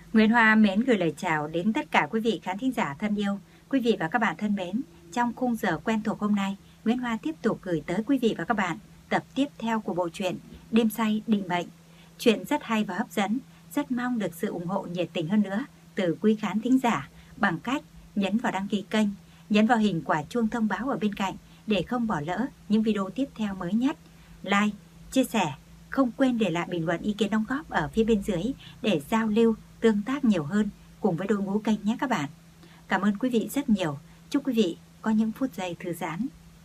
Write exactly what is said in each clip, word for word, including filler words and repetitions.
Nguyễn Hoa mến gửi lời chào đến tất cả quý vị khán thính giả thân yêu. Quý vị và các bạn thân mến, trong khung giờ quen thuộc hôm nay, Nguyễn Hoa tiếp tục gửi tới quý vị và các bạn tập tiếp theo của bộ truyện Đêm Say Định Mệnh. Chuyện rất hay và hấp dẫn, rất mong được sự ủng hộ nhiệt tình hơn nữa từ quý khán thính giả bằng cách nhấn vào đăng ký kênh, nhấn vào hình quả chuông thông báo ở bên cạnh để không bỏ lỡ những video tiếp theo mới nhất. Like, chia sẻ, không quên để lại bình luận ý kiến đóng góp ở phía bên dưới để giao lưu, tương tác nhiều hơn cùng với đội ngũ kênh nhé các bạn. Cảm ơn quý vị rất nhiều. Chúc quý vị có những phút giây thư giãn.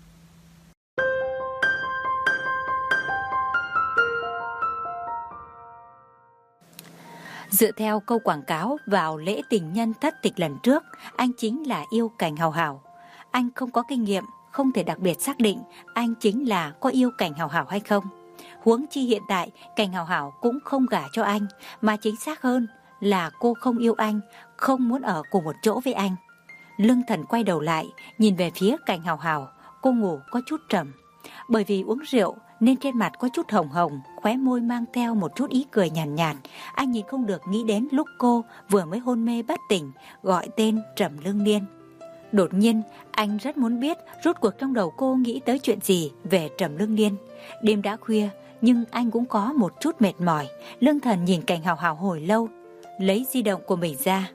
Dựa theo câu quảng cáo vào lễ tình nhân thất tịch lần trước, anh chính là yêu Cảnh Hào Hào. Anh không có kinh nghiệm, không thể đặc biệt xác định anh chính là có yêu Cảnh Hào Hào hay không. Huống chi hiện tại Cảnh Hào Hào cũng không gả cho anh, mà chính xác hơn là cô không yêu anh, không muốn ở cùng một chỗ với anh. Lương Thần quay đầu lại, nhìn về phía Cảnh Hào Hào, cô ngủ có chút trầm. Bởi vì uống rượu nên trên mặt có chút hồng hồng, khóe môi mang theo một chút ý cười nhàn nhạt, nhạt. Anh nhìn không được nghĩ đến lúc cô vừa mới hôn mê bất tỉnh, gọi tên Trầm Lương Niên. Đột nhiên, anh rất muốn biết rốt cuộc trong đầu cô nghĩ tới chuyện gì về Trầm Lương Niên. Đêm đã khuya, nhưng anh cũng có một chút mệt mỏi. Lương Thần nhìn Cảnh Hào Hào hồi lâu, lấy di động của mình ra.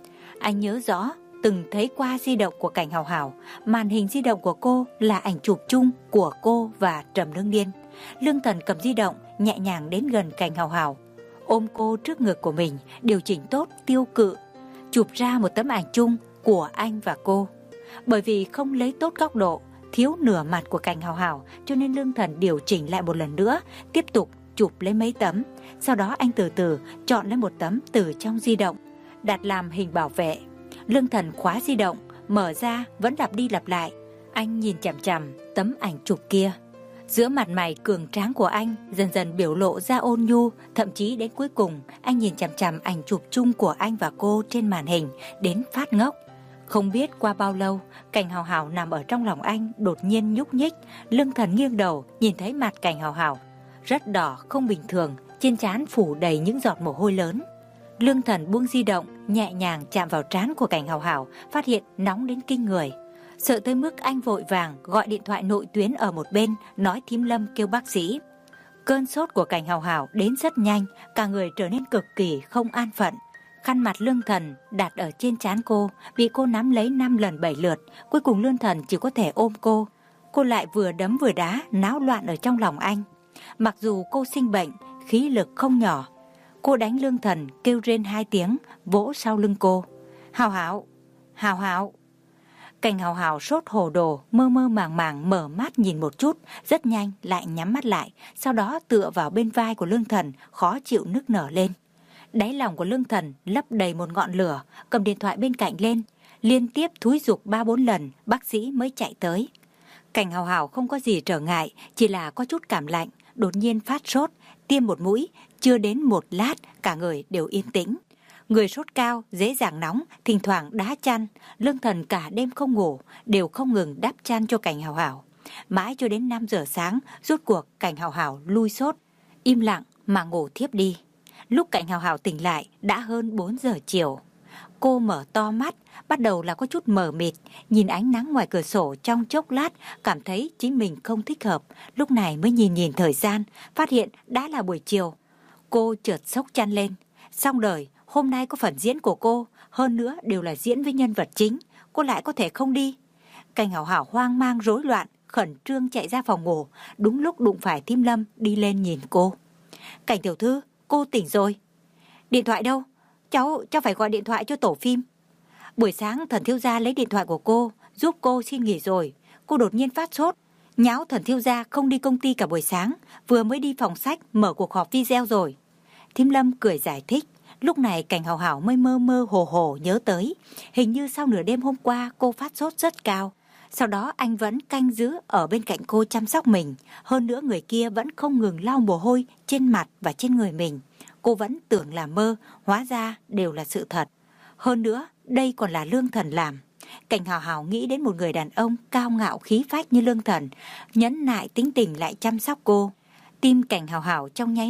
Anh nhớ rõ từng thấy qua di động của Cảnh Hào Hào, màn hình di động của cô là ảnh chụp chung của cô và Trầm Lương Niên. Lương Thần cầm di động nhẹ nhàng đến gần Cảnh Hào Hào, ôm cô trước ngực của mình, điều chỉnh tốt tiêu cự, chụp ra một tấm ảnh chung của anh và cô. Bởi vì không lấy tốt góc độ, thiếu nửa mặt của Cảnh Hào Hào, cho nên Lương Thần điều chỉnh lại một lần nữa, tiếp tục chụp lấy mấy tấm. Sau đó anh từ từ chọn lấy một tấm từ trong di động, đặt làm hình bảo vệ. Lương Thần khóa di động, mở ra vẫn lặp đi lặp lại. Anh nhìn chằm chằm tấm ảnh chụp kia. Giữa mặt mày cường tráng của anh dần dần biểu lộ ra ôn nhu, thậm chí đến cuối cùng anh nhìn chằm chằm ảnh chụp chung của anh và cô trên màn hình đến phát ngốc. Không biết qua bao lâu, Cảnh Hào Hào nằm ở trong lòng anh đột nhiên nhúc nhích. Lương Thần nghiêng đầu nhìn thấy mặt Cảnh Hào Hào rất đỏ không bình thường, trên trán phủ đầy những giọt mồ hôi lớn. Lương Thần buông di động, nhẹ nhàng chạm vào trán của Cảnh Hào Hào, phát hiện nóng đến kinh người. Sợ tới mức anh vội vàng gọi điện thoại nội tuyến ở một bên, nói thím Lâm kêu bác sĩ. Cơn sốt của Cảnh Hào Hào đến rất nhanh, cả người trở nên cực kỳ không an phận. Khăn mặt Lương Thần đặt ở trên trán cô, bị cô nắm lấy năm lần bảy lượt, cuối cùng Lương Thần chỉ có thể ôm cô. Cô lại vừa đấm vừa đá, náo loạn ở trong lòng anh. Mặc dù cô sinh bệnh, khí lực không nhỏ, cô đánh Lương Thần kêu rên hai tiếng, vỗ sau lưng cô. Hào Hào, Hào Hào. Cảnh Hào Hào sốt hồ đồ, mơ mơ màng màng mở mắt nhìn một chút, rất nhanh lại nhắm mắt lại, sau đó tựa vào bên vai của Lương Thần, khó chịu nức nở lên. Đáy lòng của Lương Thần lấp đầy một ngọn lửa, cầm điện thoại bên cạnh lên, liên tiếp thúi giục ba bốn lần, bác sĩ mới chạy tới. Cảnh Hào Hào không có gì trở ngại, chỉ là có chút cảm lạnh, đột nhiên phát sốt, tiêm một mũi, chưa đến một lát cả người đều yên tĩnh. Người sốt cao, dễ dàng nóng, thỉnh thoảng đá chăn. Lương Thần cả đêm không ngủ, đều không ngừng đắp chăn cho Cảnh Hào Hào. Mãi cho đến năm giờ sáng, rốt cuộc Cảnh Hào Hào lui sốt, im lặng mà ngủ thiếp đi. Lúc Cảnh Hào Hào tỉnh lại đã hơn bốn giờ chiều. Cô mở to mắt, bắt đầu là có chút mờ mịt, nhìn ánh nắng ngoài cửa sổ trong chốc lát, cảm thấy chính mình không thích hợp. Lúc này mới nhìn nhìn thời gian, phát hiện đã là buổi chiều. Cô chợt xốc chăn lên. Xong đời, hôm nay có phần diễn của cô, hơn nữa đều là diễn với nhân vật chính, cô lại có thể không đi. Cảnh Hào Hào hoang mang rối loạn, khẩn trương chạy ra phòng ngủ, đúng lúc đụng phải thím Lâm đi lên nhìn cô. Cảnh tiểu thư, cô tỉnh rồi. Điện thoại đâu? Cháu, cháu phải gọi điện thoại cho tổ phim. Buổi sáng Thần thiếu gia lấy điện thoại của cô, giúp cô xin nghỉ rồi. Cô đột nhiên phát sốt, nháo Thần thiếu gia không đi công ty cả buổi sáng, vừa mới đi phòng sách mở cuộc họp video rồi. Thím Lâm cười giải thích. Lúc này Cảnh Hào Hào mới mơ mơ hồ hồ nhớ tới, hình như sau nửa đêm hôm qua cô phát sốt rất cao. Sau đó anh vẫn canh giữ ở bên cạnh cô chăm sóc mình, hơn nữa người kia vẫn không ngừng lau mồ hôi trên mặt và trên người mình. Cô vẫn tưởng là mơ, hóa ra đều là sự thật. Hơn nữa, đây còn là Lương Thần làm. Cảnh Hào Hào nghĩ đến một người đàn ông cao ngạo khí phách như Lương Thần, nhẫn nại tính tình lại chăm sóc cô. Tim Cảnh Hào Hào trong nháy mắt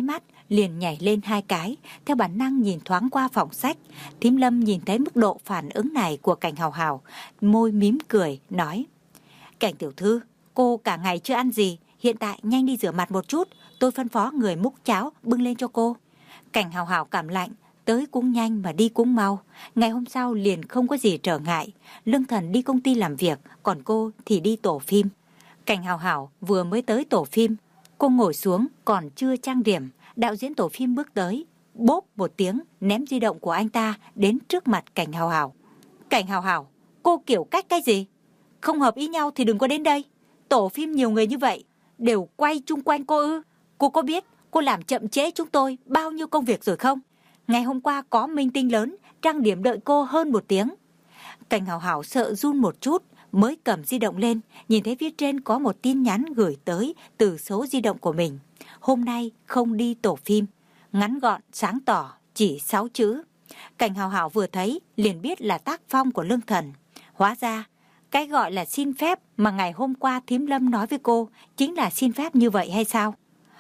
liền nhảy lên hai cái, theo bản năng nhìn thoáng qua phòng sách. Thím Lâm nhìn thấy mức độ phản ứng này của Cảnh Hào Hào, môi mím cười, nói: Cảnh tiểu thư, cô cả ngày chưa ăn gì, hiện tại nhanh đi rửa mặt một chút, tôi phân phó người múc cháo bưng lên cho cô. Cảnh Hào Hào cảm lạnh, tới cũng nhanh mà đi cũng mau. Ngày hôm sau liền không có gì trở ngại. Lương Thần đi công ty làm việc, còn cô thì đi tổ phim. Cảnh Hào Hào vừa mới tới tổ phim, cô ngồi xuống còn chưa trang điểm. Đạo diễn tổ phim bước tới, bốp một tiếng ném di động của anh ta đến trước mặt Cảnh Hào Hào. Cảnh Hào Hào, cô kiểu cách cái gì? Không hợp ý nhau thì đừng có đến đây. Tổ phim nhiều người như vậy, đều quay chung quanh cô ư? Cô có biết cô làm chậm trễ chúng tôi bao nhiêu công việc rồi không? Ngày hôm qua có minh tinh lớn trang điểm đợi cô hơn một tiếng. Cảnh Hào Hào sợ run một chút, mới cầm di động lên, nhìn thấy phía trên có một tin nhắn gửi tới từ số di động của mình. Hôm nay không đi tổ phim. Ngắn gọn, sáng tỏ, chỉ sáu chữ. Cảnh Hào Hào vừa thấy liền biết là tác phong của Lương Thần. Hóa ra, cái gọi là xin phép mà ngày hôm qua thím Lâm nói với cô chính là xin phép như vậy hay sao?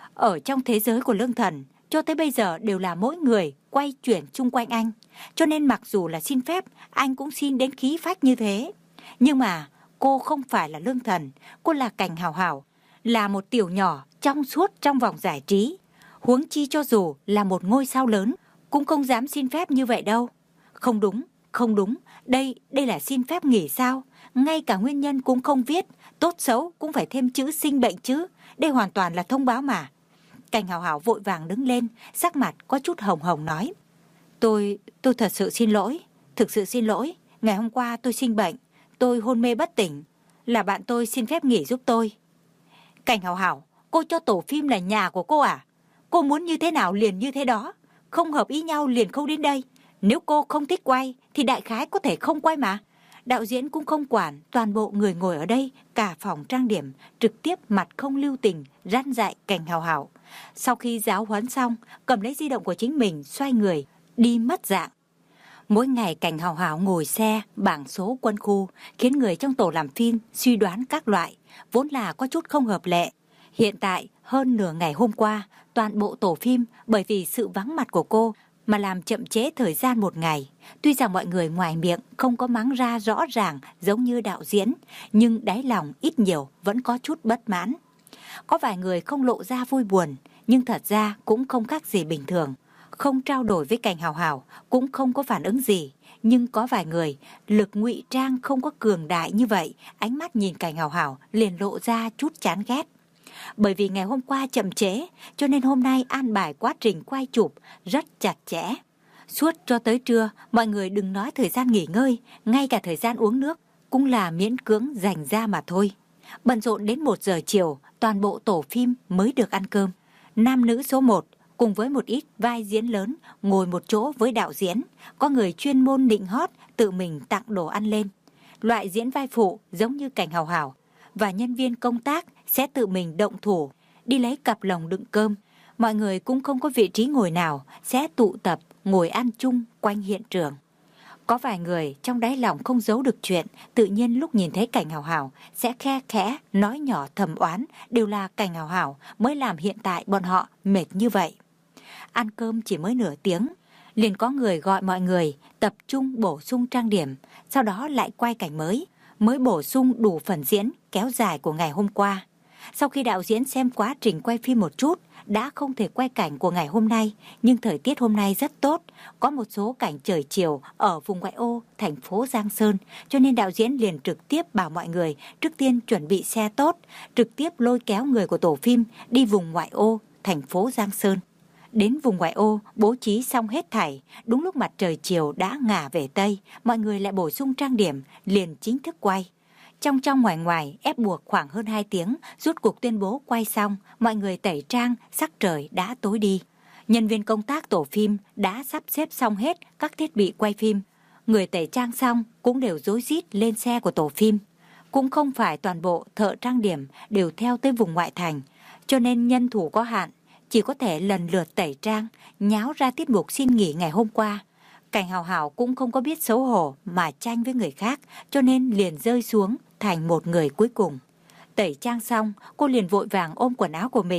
Ở trong thế giới của Lương Thần, cho tới bây giờ đều là mỗi người quay chuyển chung quanh anh. Cho nên mặc dù là xin phép, anh cũng xin đến khí phách như thế. Nhưng mà cô không phải là Lương Thần, cô là Cảnh Hào Hào, là một tiểu nhỏ trong suốt trong vòng giải trí. Huống chi cho dù là một ngôi sao lớn, cũng không dám xin phép như vậy đâu. Không đúng, không đúng, đây, đây là xin phép nghỉ sao? Ngay cả nguyên nhân cũng không viết, tốt xấu cũng phải thêm chữ sinh bệnh chứ. Đây hoàn toàn là thông báo mà. Cảnh Hào Hào vội vàng đứng lên, sắc mặt có chút hồng hồng nói: Tôi, tôi thật sự xin lỗi, thực sự xin lỗi. Ngày hôm qua tôi sinh bệnh, tôi hôn mê bất tỉnh, là bạn tôi xin phép nghỉ giúp tôi. Cảnh Hào Hào, cô cho tổ phim là nhà của cô à? Cô muốn như thế nào liền như thế đó, không hợp ý nhau liền không đến đây. Nếu cô không thích quay thì đại khái có thể không quay mà. Đạo diễn cũng không quản, toàn bộ người ngồi ở đây, cả phòng trang điểm, trực tiếp mặt không lưu tình, răn dạy Cảnh Hào Hào. Sau khi giáo huấn xong, cầm lấy di động của chính mình, xoay người, đi mất dạng. Mỗi ngày Cảnh Hào Hào ngồi xe, bảng số quân khu, khiến người trong tổ làm phim suy đoán các loại, vốn là có chút không hợp lệ. Hiện tại, hơn nửa ngày hôm qua, toàn bộ tổ phim bởi vì sự vắng mặt của cô mà làm chậm trễ thời gian một ngày. Tuy rằng mọi người ngoài miệng không có mắng ra rõ ràng giống như đạo diễn, nhưng đáy lòng ít nhiều vẫn có chút bất mãn. Có vài người không lộ ra vui buồn, nhưng thật ra cũng không khác gì bình thường. Không trao đổi với Cảnh Hào Hào, cũng không có phản ứng gì. Nhưng có vài người, lực ngụy trang không có cường đại như vậy, ánh mắt nhìn Cảnh Hào Hào liền lộ ra chút chán ghét. Bởi vì ngày hôm qua chậm trễ, cho nên hôm nay an bài quá trình quay chụp rất chặt chẽ. Suốt cho tới trưa, mọi người đừng nói thời gian nghỉ ngơi, ngay cả thời gian uống nước cũng là miễn cưỡng dành ra mà thôi. Bận rộn đến một giờ chiều, toàn bộ tổ phim mới được ăn cơm. Nam nữ số một cùng với một ít vai diễn lớn ngồi một chỗ với đạo diễn. Có người chuyên môn nịnh hót tự mình tặng đồ ăn lên. Loại diễn vai phụ giống như Cảnh Hào Hào và nhân viên công tác sẽ tự mình động thủ đi lấy cặp lồng đựng cơm. Mọi người cũng không có vị trí ngồi nào, sẽ tụ tập ngồi ăn chung quanh hiện trường. Có vài người trong đáy lòng không giấu được chuyện, tự nhiên lúc nhìn thấy Cảnh Hào Hào sẽ khe khẽ nói nhỏ thầm oán, đều là Cảnh Hào Hào mới làm hiện tại bọn họ mệt như vậy. Ăn cơm chỉ mới nửa tiếng, liền có người gọi mọi người tập trung bổ sung trang điểm, sau đó lại quay cảnh mới, mới bổ sung đủ phần diễn kéo dài của ngày hôm qua. Sau khi đạo diễn xem quá trình quay phim một chút, đã không thể quay cảnh của ngày hôm nay, nhưng thời tiết hôm nay rất tốt, có một số cảnh trời chiều ở vùng ngoại ô thành phố Giang Sơn, cho nên đạo diễn liền trực tiếp bảo mọi người trước tiên chuẩn bị xe tốt, trực tiếp lôi kéo người của tổ phim đi vùng ngoại ô thành phố Giang Sơn. Đến vùng ngoại ô, bố trí xong hết thảy, đúng lúc mặt trời chiều đã ngả về Tây, mọi người lại bổ sung trang điểm, liền chính thức quay. Trong trong ngoài ngoài, ép buộc khoảng hơn hai tiếng, rút cuộc tuyên bố quay xong, mọi người tẩy trang, sắc trời đã tối đi. Nhân viên công tác tổ phim đã sắp xếp xong hết các thiết bị quay phim. Người tẩy trang xong cũng đều rối rít lên xe của tổ phim. Cũng không phải toàn bộ thợ trang điểm đều theo tới vùng ngoại thành, cho nên nhân thủ có hạn, chỉ có thể lần lượt tẩy trang, nháo ra tiết mục xin nghỉ ngày hôm qua. Cảnh Hào Hào cũng không có biết xấu hổ mà tranh với người khác, cho nên liền rơi xuống thành một người cuối cùng. Tẩy trang xong, cô liền vội vàng ôm quần áo của mình,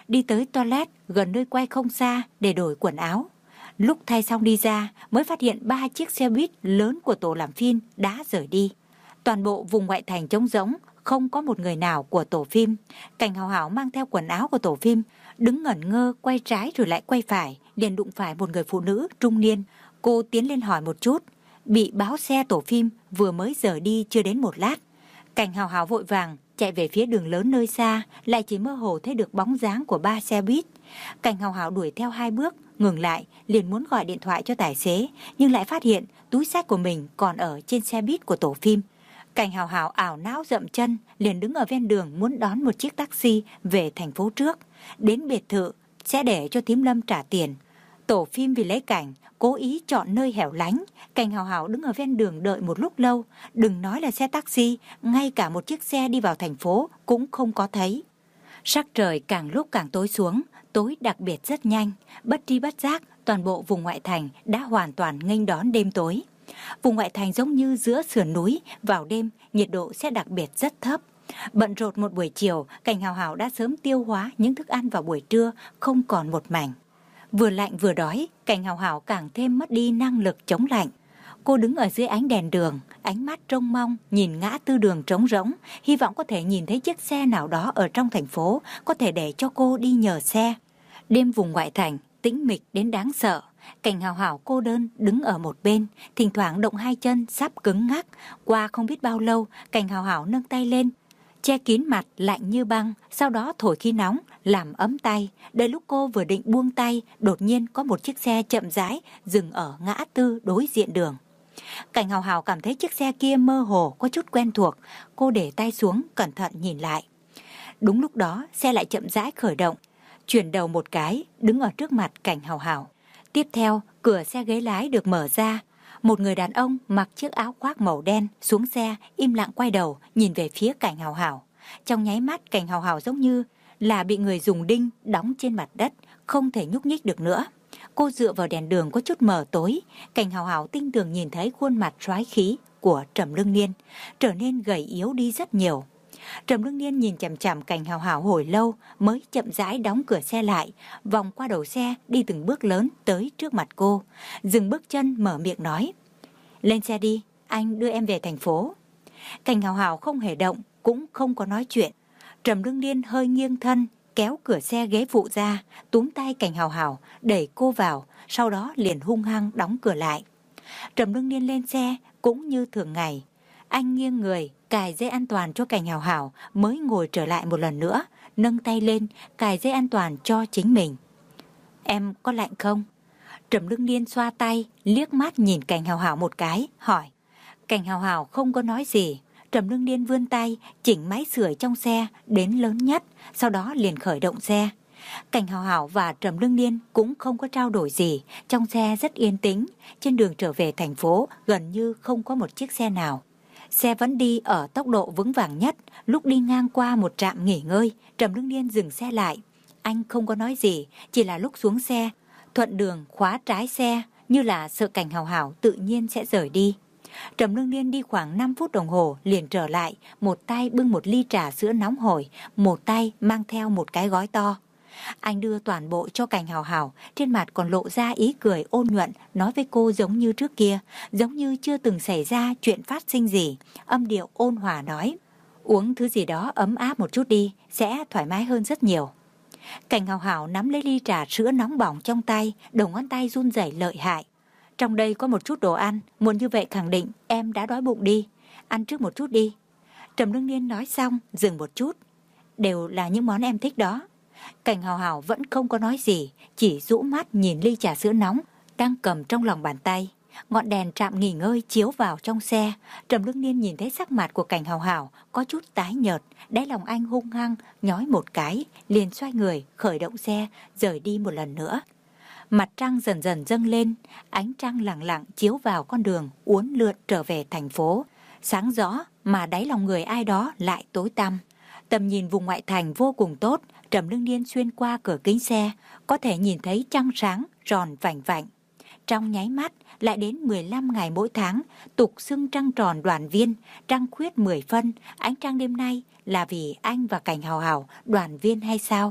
đi tới toilet gần nơi quay không xa để đổi quần áo. Lúc thay xong đi ra mới phát hiện ba chiếc xe buýt lớn của tổ làm phim đã rời đi. Toàn bộ vùng ngoại thành trống rỗng, không có một người nào của tổ phim. Cảnh Hào Hào mang theo quần áo của tổ phim, đứng ngẩn ngơ quay trái rồi lại quay phải, liền đụng phải một người phụ nữ trung niên. Cô tiến lên hỏi một chút, bị báo xe tổ phim vừa mới rời đi chưa đến một lát. Cảnh Hào Hào vội vàng chạy về phía đường lớn nơi xa, lại chỉ mơ hồ thấy được bóng dáng của ba xe buýt. Cảnh Hào Hào đuổi theo hai bước, ngừng lại, liền muốn gọi điện thoại cho tài xế, nhưng lại phát hiện túi xách của mình còn ở trên xe buýt của tổ phim. Cảnh Hào Hào ảo não dậm chân, liền đứng ở ven đường muốn đón một chiếc taxi về thành phố trước. Đến biệt thự sẽ để cho thím Lâm trả tiền. Tổ phim vì lấy cảnh cố ý chọn nơi hẻo lánh. Cảnh Hào Hào đứng ở ven đường đợi một lúc lâu, đừng nói là xe taxi, ngay cả một chiếc xe đi vào thành phố cũng không có thấy. Sắc trời càng lúc càng tối xuống, tối đặc biệt rất nhanh, bất tri bất giác toàn bộ vùng ngoại thành đã hoàn toàn nghênh đón đêm tối. Vùng ngoại thành giống như giữa sườn núi, vào đêm nhiệt độ sẽ đặc biệt rất thấp. Bận rộn một buổi chiều, Cảnh Hào Hào đã sớm tiêu hóa những thức ăn vào buổi trưa, không còn một mảnh. Vừa lạnh vừa đói, Cảnh Hào Hào càng thêm mất đi năng lực chống lạnh. Cô đứng ở dưới ánh đèn đường, ánh mắt trông mong nhìn ngã tư đường trống rỗng, hy vọng có thể nhìn thấy chiếc xe nào đó ở trong thành phố, có thể để cho cô đi nhờ xe. Đêm vùng ngoại thành tĩnh mịch đến đáng sợ. Cảnh Hào Hào cô đơn đứng ở một bên, thỉnh thoảng động hai chân sắp cứng ngắc. Qua không biết bao lâu, Cảnh Hào Hào nâng tay lên, che kín mặt lạnh như băng, sau đó thổi khí nóng làm ấm tay. Đợi lúc cô vừa định buông tay, đột nhiên có một chiếc xe chậm rãi dừng ở ngã tư đối diện đường. Cảnh Hào Hào cảm thấy chiếc xe kia mơ hồ có chút quen thuộc. Cô để tay xuống cẩn thận nhìn lại. Đúng lúc đó xe lại chậm rãi khởi động, chuyển đầu một cái đứng ở trước mặt Cảnh Hào Hào. Tiếp theo cửa xe ghế lái được mở ra. Một người đàn ông mặc chiếc áo khoác màu đen xuống xe, im lặng quay đầu nhìn về phía Cảnh Hào Hào. Trong nháy mắt Cảnh Hào Hào giống như là bị người dùng đinh đóng trên mặt đất, không thể nhúc nhích được nữa. Cô dựa vào đèn đường có chút mờ tối. Cảnh Hào Hào tinh tường nhìn thấy khuôn mặt soái khí của Trầm Lương Niên trở nên gầy yếu đi rất nhiều. Trầm Lương Niên nhìn chằm chằm Cảnh Hào Hào hồi lâu mới chậm rãi đóng cửa xe lại, vòng qua đầu xe đi từng bước lớn tới trước mặt cô, dừng bước chân mở miệng nói: "Lên xe đi, anh đưa em về thành phố." Cảnh Hào Hào không hề động, cũng không có nói chuyện. Trầm Lương Niên hơi nghiêng thân, kéo cửa xe ghế phụ ra, túm tay Cảnh Hào Hào đẩy cô vào, sau đó liền hung hăng đóng cửa lại. Trầm Lương Niên lên xe cũng như thường ngày. Anh nghiêng người, cài dây an toàn cho Cảnh Hào Hào mới ngồi trở lại một lần nữa, nâng tay lên, cài dây an toàn cho chính mình. "Em có lạnh không?" Trầm Lương Niên xoa tay, liếc mắt nhìn Cảnh Hào Hào một cái, hỏi. Cảnh Hào Hào không có nói gì. Trầm Lương Niên vươn tay, chỉnh máy sưởi trong xe đến lớn nhất, sau đó liền khởi động xe. Cảnh Hào Hào và Trầm Lương Niên cũng không có trao đổi gì, trong xe rất yên tĩnh, trên đường trở về thành phố gần như không có một chiếc xe nào. Xe vẫn đi ở tốc độ vững vàng nhất. Lúc đi ngang qua một trạm nghỉ ngơi, Trầm Lương Niên dừng xe lại. Anh không có nói gì, chỉ là lúc xuống xe, thuận đường khóa trái xe, như là sợ Cảnh Hào Hào tự nhiên sẽ rời đi. Trầm Lương Niên đi khoảng năm phút đồng hồ liền trở lại, một tay bưng một ly trà sữa nóng hổi, một tay mang theo một cái gói to. Anh đưa toàn bộ cho Cảnh Hào Hào, trên mặt còn lộ ra ý cười ôn nhuận, nói với cô giống như trước kia, giống như chưa từng xảy ra chuyện phát sinh gì. Âm điệu ôn hòa nói: "Uống thứ gì đó ấm áp một chút đi, sẽ thoải mái hơn rất nhiều." Cảnh Hào Hào nắm lấy ly trà sữa nóng bỏng trong tay, đầu ngón tay run rẩy lợi hại. "Trong đây có một chút đồ ăn, muốn như vậy khẳng định em đã đói bụng đi. Ăn trước một chút đi." Trầm Lương Niên nói xong, dừng một chút. "Đều là những món em thích đó." Cảnh Hào Hào vẫn không có nói gì, chỉ rũ mắt nhìn ly trà sữa nóng đang cầm trong lòng bàn tay. Ngọn đèn trạm nghỉ ngơi chiếu vào trong xe. Trầm Lương Niên nhìn thấy sắc mặt của Cảnh Hào Hào có chút tái nhợt, đáy lòng anh hung hăng nhói một cái, liền xoay người khởi động xe rời đi một lần nữa. Mặt trăng dần dần dâng lên, ánh trăng lặng lặng chiếu vào con đường uốn lượn trở về thành phố. Sáng rõ mà đáy lòng người ai đó lại tối tăm. Tầm nhìn vùng ngoại thành vô cùng tốt. Trầm Lương Niên xuyên qua cửa kính xe, có thể nhìn thấy trăng sáng tròn vành vạnh. Trong nháy mắt lại đến mười lăm ngày mỗi tháng, tục xưng trăng tròn đoàn viên, trăng khuyết mười phân. Ánh trăng đêm nay là vì anh và Cảnh Hào Hào đoàn viên hay sao?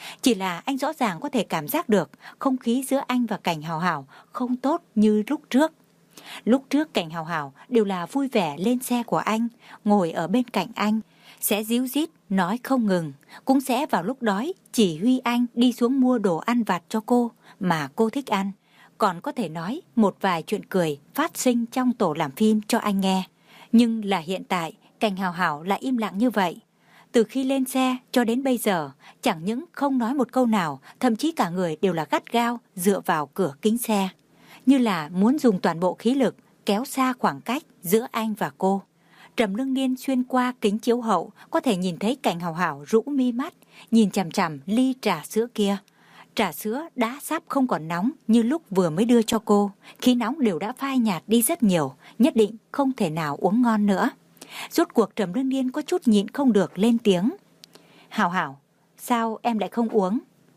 Chỉ là anh rõ ràng có thể cảm giác được không khí giữa anh và Cảnh Hào Hào không tốt như lúc trước. Lúc trước Cảnh Hào Hào đều là vui vẻ lên xe của anh, ngồi ở bên cạnh anh, sẽ díu dít nói không ngừng, cũng sẽ vào lúc đói chỉ huy anh đi xuống mua đồ ăn vặt cho cô mà cô thích ăn. Còn có thể nói một vài chuyện cười phát sinh trong tổ làm phim cho anh nghe. Nhưng là hiện tại Cảnh Hào Hào lại im lặng như vậy. Từ khi lên xe cho đến bây giờ, chẳng những không nói một câu nào, thậm chí cả người đều là gắt gao dựa vào cửa kính xe, như là muốn dùng toàn bộ khí lực kéo xa khoảng cách giữa anh và cô. Trầm Lương Niên xuyên qua kính chiếu hậu có thể nhìn thấy Cảnh Hào Hào rũ mi mắt, nhìn chằm chằm ly trà sữa kia. Trà sữa đã sắp không còn nóng như lúc vừa mới đưa cho cô, khí nóng đều đã phai nhạt đi rất nhiều, nhất định không thể nào uống ngon nữa. Rốt cuộc Trầm Lương Niên có chút nhịn không được lên tiếng. Hào Hào, sao em lại không uống?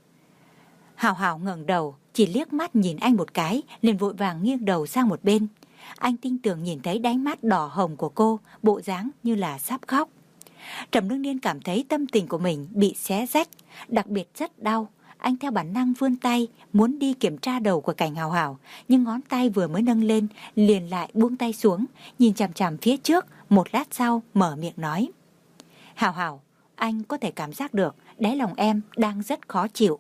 Hào Hào ngẩng đầu, chỉ liếc mắt nhìn anh một cái, liền vội vàng nghiêng đầu sang một bên. Anh tinh tường nhìn thấy đáy mắt đỏ hồng của cô, bộ dáng như là sắp khóc. Trầm Lương Niên cảm thấy tâm tình của mình bị xé rách, đặc biệt rất đau. Anh theo bản năng vươn tay, muốn đi kiểm tra đầu của Cảnh Hào Hào, nhưng ngón tay vừa mới nâng lên, liền lại buông tay xuống, nhìn chằm chằm phía trước, một lát sau mở miệng nói. Hào Hào, anh có thể cảm giác được đáy lòng em đang rất khó chịu.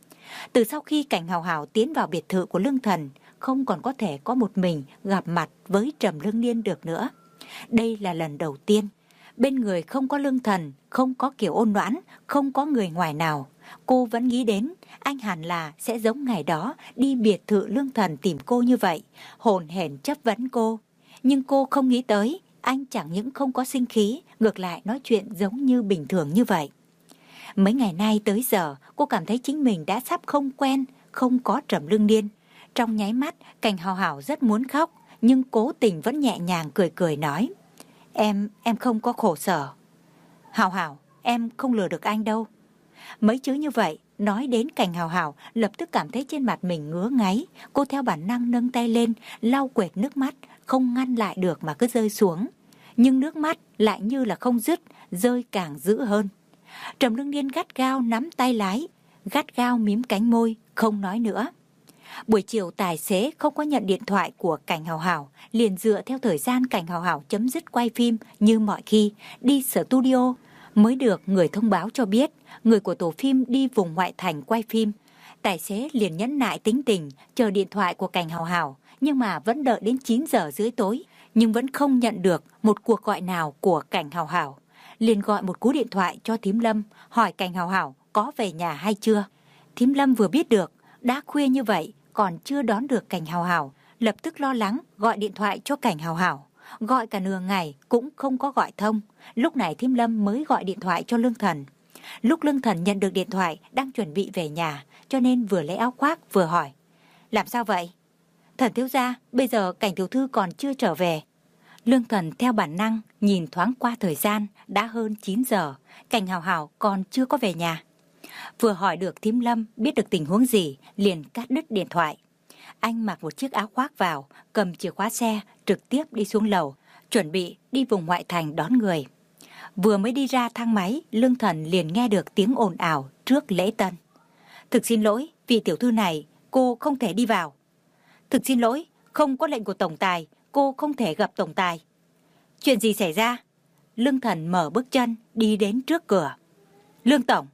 Từ sau khi Cảnh Hào Hào tiến vào biệt thự của Lương Thần, không còn có thể có một mình gặp mặt với Trầm Lương Niên được nữa. Đây là lần đầu tiên, bên người không có Lương Thần, không có Kiều Ôn Noãn, không có người ngoài nào. Cô vẫn nghĩ đến anh hẳn là sẽ giống ngày đó đi biệt thự Lương Thần tìm cô như vậy, hồn hển chất vấn cô. Nhưng cô không nghĩ tới anh chẳng những không có sinh khí, ngược lại nói chuyện giống như bình thường như vậy. Mấy ngày nay tới giờ, cô cảm thấy chính mình đã sắp không quen, không có Trầm Lương Niên. Trong nháy mắt, Cảnh Hào Hào rất muốn khóc, nhưng cố tình vẫn nhẹ nhàng cười cười nói. Em, em không có khổ sở. Hào Hào, em không lừa được anh đâu. Mấy chữ như vậy, nói đến Cảnh Hào Hào lập tức cảm thấy trên mặt mình ngứa ngáy. Cô theo bản năng nâng tay lên, lau quệt nước mắt, không ngăn lại được mà cứ rơi xuống. Nhưng nước mắt lại như là không dứt, rơi càng dữ hơn. Trầm Lương Niên gắt gao nắm tay lái, gắt gao mím cánh môi, không nói nữa. Buổi chiều tài xế không có nhận điện thoại của Cảnh Hào Hào, liền dựa theo thời gian Cảnh Hào Hào chấm dứt quay phim như mọi khi, đi studio, mới được người thông báo cho biết người của tổ phim đi vùng ngoại thành quay phim. Tài xế liền nhẫn nại tính tình, chờ điện thoại của Cảnh Hào Hào, nhưng mà vẫn đợi đến chín giờ rưỡi tối, nhưng vẫn không nhận được một cuộc gọi nào của Cảnh Hào Hào. Liền gọi một cú điện thoại cho Thím Lâm, hỏi Cảnh Hào Hào có về nhà hay chưa. Thím Lâm vừa biết được, đã khuya như vậy, còn chưa đón được Cảnh Hào Hào, lập tức lo lắng gọi điện thoại cho Cảnh Hào Hào. Gọi cả nửa ngày cũng không có gọi thông. Lúc này Thím Lâm mới gọi điện thoại cho Lương Thần. Lúc Lương Thần nhận được điện thoại, đang chuẩn bị về nhà, cho nên vừa lấy áo khoác vừa hỏi. Làm sao vậy? Thần thiếu gia, bây giờ Cảnh tiểu thư còn chưa trở về. Lương Thần theo bản năng nhìn thoáng qua thời gian, đã hơn chín giờ, Cảnh Hào Hào còn chưa có về nhà. Vừa hỏi được Thím Lâm biết được tình huống gì, liền cắt đứt điện thoại. Anh mặc một chiếc áo khoác vào, cầm chìa khóa xe, trực tiếp đi xuống lầu, chuẩn bị đi vùng ngoại thành đón người. Vừa mới đi ra thang máy, Lương Thần liền nghe được tiếng ồn ào trước lễ tân. Thực xin lỗi, vị tiểu thư này, cô không thể đi vào. Thực xin lỗi, không có lệnh của tổng tài, cô không thể gặp tổng tài. Chuyện gì xảy ra? Lương Thần mở bước chân, đi đến trước cửa. Lương tổng.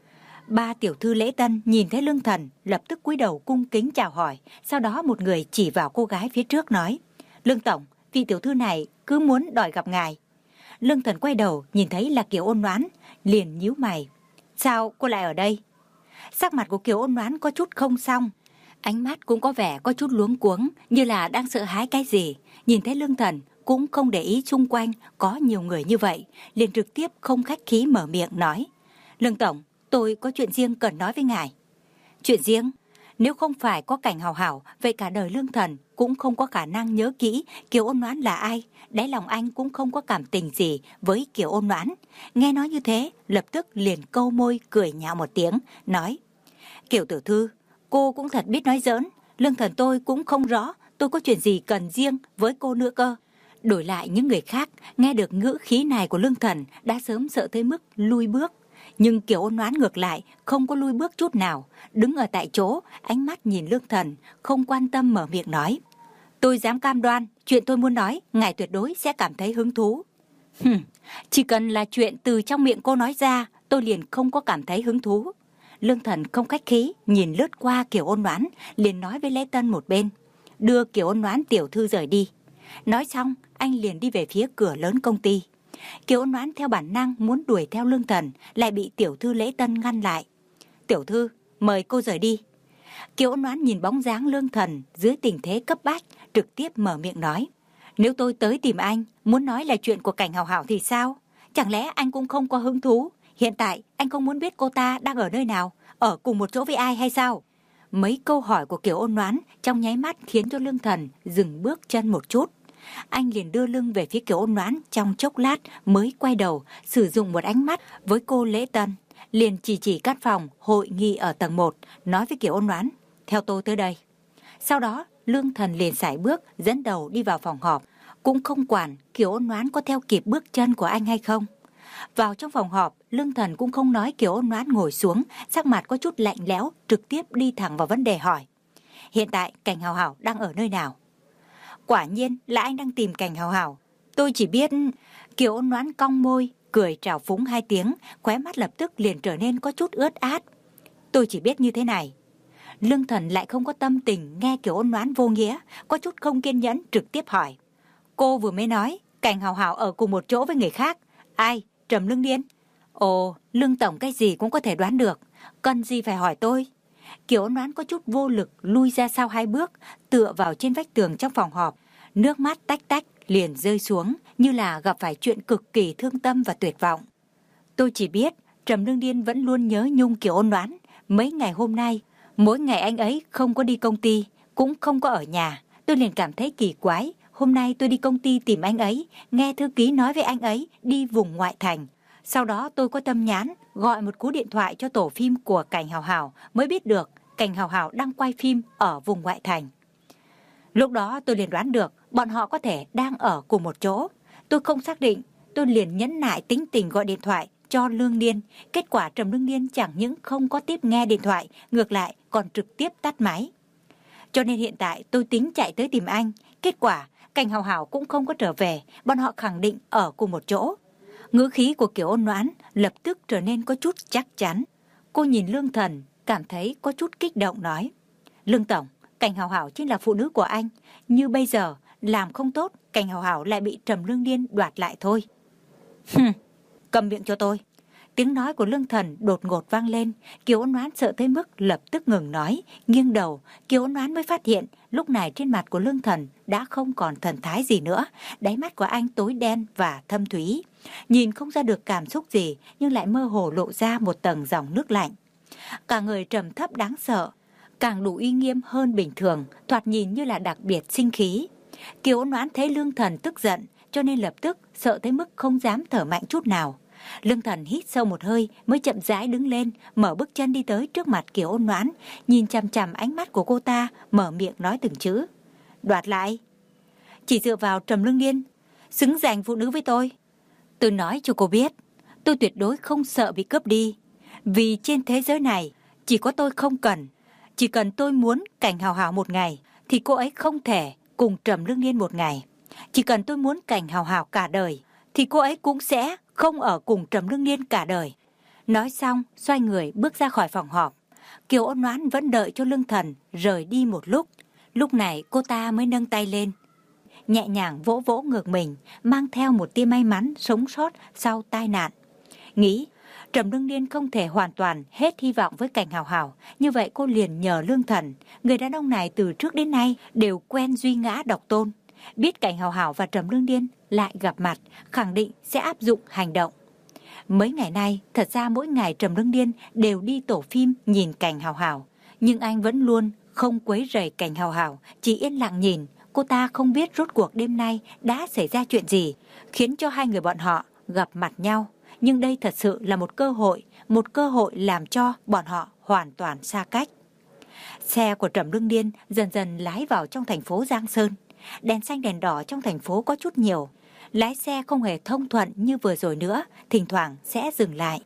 Ba tiểu thư lễ tân nhìn thấy Lương Thần, lập tức cúi đầu cung kính chào hỏi. Sau đó một người chỉ vào cô gái phía trước nói. Lương tổng, vị tiểu thư này cứ muốn đòi gặp ngài. Lương Thần quay đầu nhìn thấy là Kiều Ôn Noãn, liền nhíu mày. Sao cô lại ở đây? Sắc mặt của Kiều Ôn Noãn có chút không xong, ánh mắt cũng có vẻ có chút luống cuống, như là đang sợ hãi cái gì. Nhìn thấy Lương Thần cũng không để ý xung quanh có nhiều người như vậy, liền trực tiếp không khách khí mở miệng nói. Lương tổng, tôi có chuyện riêng cần nói với ngài. Chuyện riêng? Nếu không phải có Cảnh Hào Hào, vậy cả đời Lương Thần cũng không có khả năng nhớ kỹ Kiều Ôn Noãn là ai. Đáy lòng anh cũng không có cảm tình gì với Kiều Ôn Noãn. Nghe nói như thế, lập tức liền câu môi cười nhạo một tiếng, nói. Kiều tiểu thư, cô cũng thật biết nói giỡn. Lương Thần tôi cũng không rõ tôi có chuyện gì cần riêng với cô nữa cơ. Đổi lại những người khác, nghe được ngữ khí này của Lương Thần đã sớm sợ tới mức lui bước. Nhưng Kiều Ôn Oán ngược lại không có lui bước chút nào, đứng ở tại chỗ, ánh mắt nhìn Lương Thần, không quan tâm mở miệng nói. Tôi dám cam đoan, chuyện tôi muốn nói, ngài tuyệt đối sẽ cảm thấy hứng thú. Hừm, chỉ cần là chuyện từ trong miệng cô nói ra, tôi liền không có cảm thấy hứng thú. Lương Thần không khách khí, nhìn lướt qua Kiều Ôn Oán, liền nói với Lễ Tân một bên. Đưa Kiều Ôn Oán tiểu thư rời đi. Nói xong, anh liền đi về phía cửa lớn công ty. Kiều Ôn Oán theo bản năng muốn đuổi theo Lương Thần, lại bị tiểu thư Lễ Tân ngăn lại. Tiểu thư, mời cô rời đi. Kiều Ôn Oán nhìn bóng dáng Lương Thần dưới tình thế cấp bách, trực tiếp mở miệng nói. Nếu tôi tới tìm anh, muốn nói là chuyện của Cảnh Hào Hảo thì sao? Chẳng lẽ anh cũng không có hứng thú? Hiện tại anh không muốn biết cô ta đang ở nơi nào, ở cùng một chỗ với ai hay sao? Mấy câu hỏi của Kiều Ôn Oán trong nháy mắt khiến cho Lương Thần dừng bước chân một chút. Anh liền đưa lưng về phía Kiều Ôn Oán trong chốc lát mới quay đầu, sử dụng một ánh mắt với cô Lễ Tân. Liền chỉ chỉ căn phòng hội nghị ở tầng một, nói với Kiều Ôn Oán, theo tôi tới đây. Sau đó Lương Thần liền sải bước dẫn đầu đi vào phòng họp, cũng không quản Kiều Ôn Oán có theo kịp bước chân của anh hay không. Vào trong phòng họp, Lương Thần cũng không nói Kiều Ôn Oán ngồi xuống, sắc mặt có chút lạnh lẽo, trực tiếp đi thẳng vào vấn đề hỏi. Hiện tại Cảnh Hào Hảo đang ở nơi nào? Quả nhiên là anh đang tìm Cảnh Hào Hảo. Tôi chỉ biết... Kiều Ôn Oán cong môi, cười trào phúng hai tiếng, khóe mắt lập tức liền trở nên có chút ướt át. Tôi chỉ biết như thế này. Lương Thần lại không có tâm tình nghe Kiều Ôn Oán vô nghĩa, có chút không kiên nhẫn trực tiếp hỏi. Cô vừa mới nói Cảnh Hào Hảo ở cùng một chỗ với người khác. Ai? Trầm Lương Điên? Ồ, Lương Tổng cái gì cũng có thể đoán được, cần gì phải hỏi tôi? Kiều Ôn Oán có chút vô lực lui ra sau hai bước, tựa vào trên vách tường trong phòng họp, nước mắt tách tách liền rơi xuống như là gặp phải chuyện cực kỳ thương tâm và tuyệt vọng. Tôi chỉ biết Trầm Lương Điên vẫn luôn nhớ nhung Kiều Ôn Oán. Mấy ngày hôm nay, mỗi ngày anh ấy không có đi công ty, cũng không có ở nhà, tôi liền cảm thấy kỳ quái. Hôm nay tôi đi công ty tìm anh ấy, nghe thư ký nói với anh ấy đi vùng ngoại thành. Sau đó tôi có tâm nhãn, gọi một cú điện thoại cho tổ phim của Cảnh Hào Hảo, mới biết được Cảnh Hào Hảo đang quay phim ở vùng ngoại thành. Lúc đó tôi liền đoán được bọn họ có thể đang ở cùng một chỗ. Tôi không xác định, tôi liền nhẫn nại tính tình gọi điện thoại cho Lương Điên. Kết quả Trầm Lương Điên chẳng những không có tiếp nghe điện thoại, ngược lại còn trực tiếp tắt máy. Cho nên hiện tại tôi tính chạy tới tìm anh. Kết quả Cảnh Hào Hảo cũng không có trở về, bọn họ khẳng định ở cùng một chỗ. Ngữ khí của Kiều Ôn Oán lập tức trở nên có chút chắc chắn. Cô nhìn Lương Thần, cảm thấy có chút kích động nói. Lương Tổng, Cảnh Hào Hảo chính là phụ nữ của anh. Như bây giờ, làm không tốt, Cảnh Hào Hảo lại bị Trầm Lương Điên đoạt lại thôi. Hừm, cầm miệng cho tôi. Tiếng nói của Lương Thần đột ngột vang lên. Kiều Ôn Oán sợ tới mức lập tức ngừng nói, nghiêng đầu. Kiều Ôn Oán mới phát hiện lúc này trên mặt của Lương Thần đã không còn thần thái gì nữa. Đáy mắt của anh tối đen và thâm thúy, nhìn không ra được cảm xúc gì, nhưng lại mơ hồ lộ ra một tầng dòng nước lạnh. Cả người trầm thấp đáng sợ, càng đủ uy nghiêm hơn bình thường, thoạt nhìn như là đặc biệt sinh khí. Kiều Ôn Oán thấy Lương Thần tức giận, cho nên lập tức sợ tới mức không dám thở mạnh chút nào. Lương Thần hít sâu một hơi mới chậm rãi đứng lên, mở bước chân đi tới trước mặt Kiều Ôn Oán, nhìn chằm chằm ánh mắt của cô ta, mở miệng nói từng chữ. Đoạt lại? Chỉ dựa vào Trầm Lương Điên xứng giành phụ nữ với tôi? Tôi nói cho cô biết, tôi tuyệt đối không sợ bị cướp đi. Vì trên thế giới này chỉ có tôi không cần. Chỉ cần tôi muốn Cảnh Hào Hảo một ngày, thì cô ấy không thể cùng Trầm Lương Điên một ngày. Chỉ cần tôi muốn Cảnh Hào Hảo cả đời, thì cô ấy cũng sẽ không ở cùng Trầm Lương Điên cả đời. Nói xong, xoay người bước ra khỏi phòng họp. Kiều Ôn Oán vẫn đợi cho Lương Thần rời đi một lúc. Lúc này cô ta mới nâng tay lên, nhẹ nhàng vỗ vỗ ngược mình, mang theo một tia may mắn sống sót sau tai nạn. Nghĩ Trầm Lương Điên không thể hoàn toàn hết hy vọng với Cảnh Hào Hảo, như vậy cô liền nhờ Lương Thần. Người đàn ông này từ trước đến nay đều quen duy ngã độc tôn, biết Cảnh Hào Hảo và Trầm Lương Điên lại gặp mặt, khẳng định sẽ áp dụng hành động. Mấy ngày nay, thật ra mỗi ngày Trầm Lương Điên đều đi tổ phim nhìn Cảnh Hào Hảo, nhưng anh vẫn luôn không quấy rầy Cảnh Hào Hảo, chỉ yên lặng nhìn. Cô ta không biết rốt cuộc đêm nay đã xảy ra chuyện gì, khiến cho hai người bọn họ gặp mặt nhau. Nhưng đây thật sự là một cơ hội, một cơ hội làm cho bọn họ hoàn toàn xa cách. Xe của Trầm Lương Điên dần dần lái vào trong thành phố Giang Sơn. Đèn xanh đèn đỏ trong thành phố có chút nhiều. Lái xe không hề thông thuận như vừa rồi nữa, thỉnh thoảng sẽ dừng lại.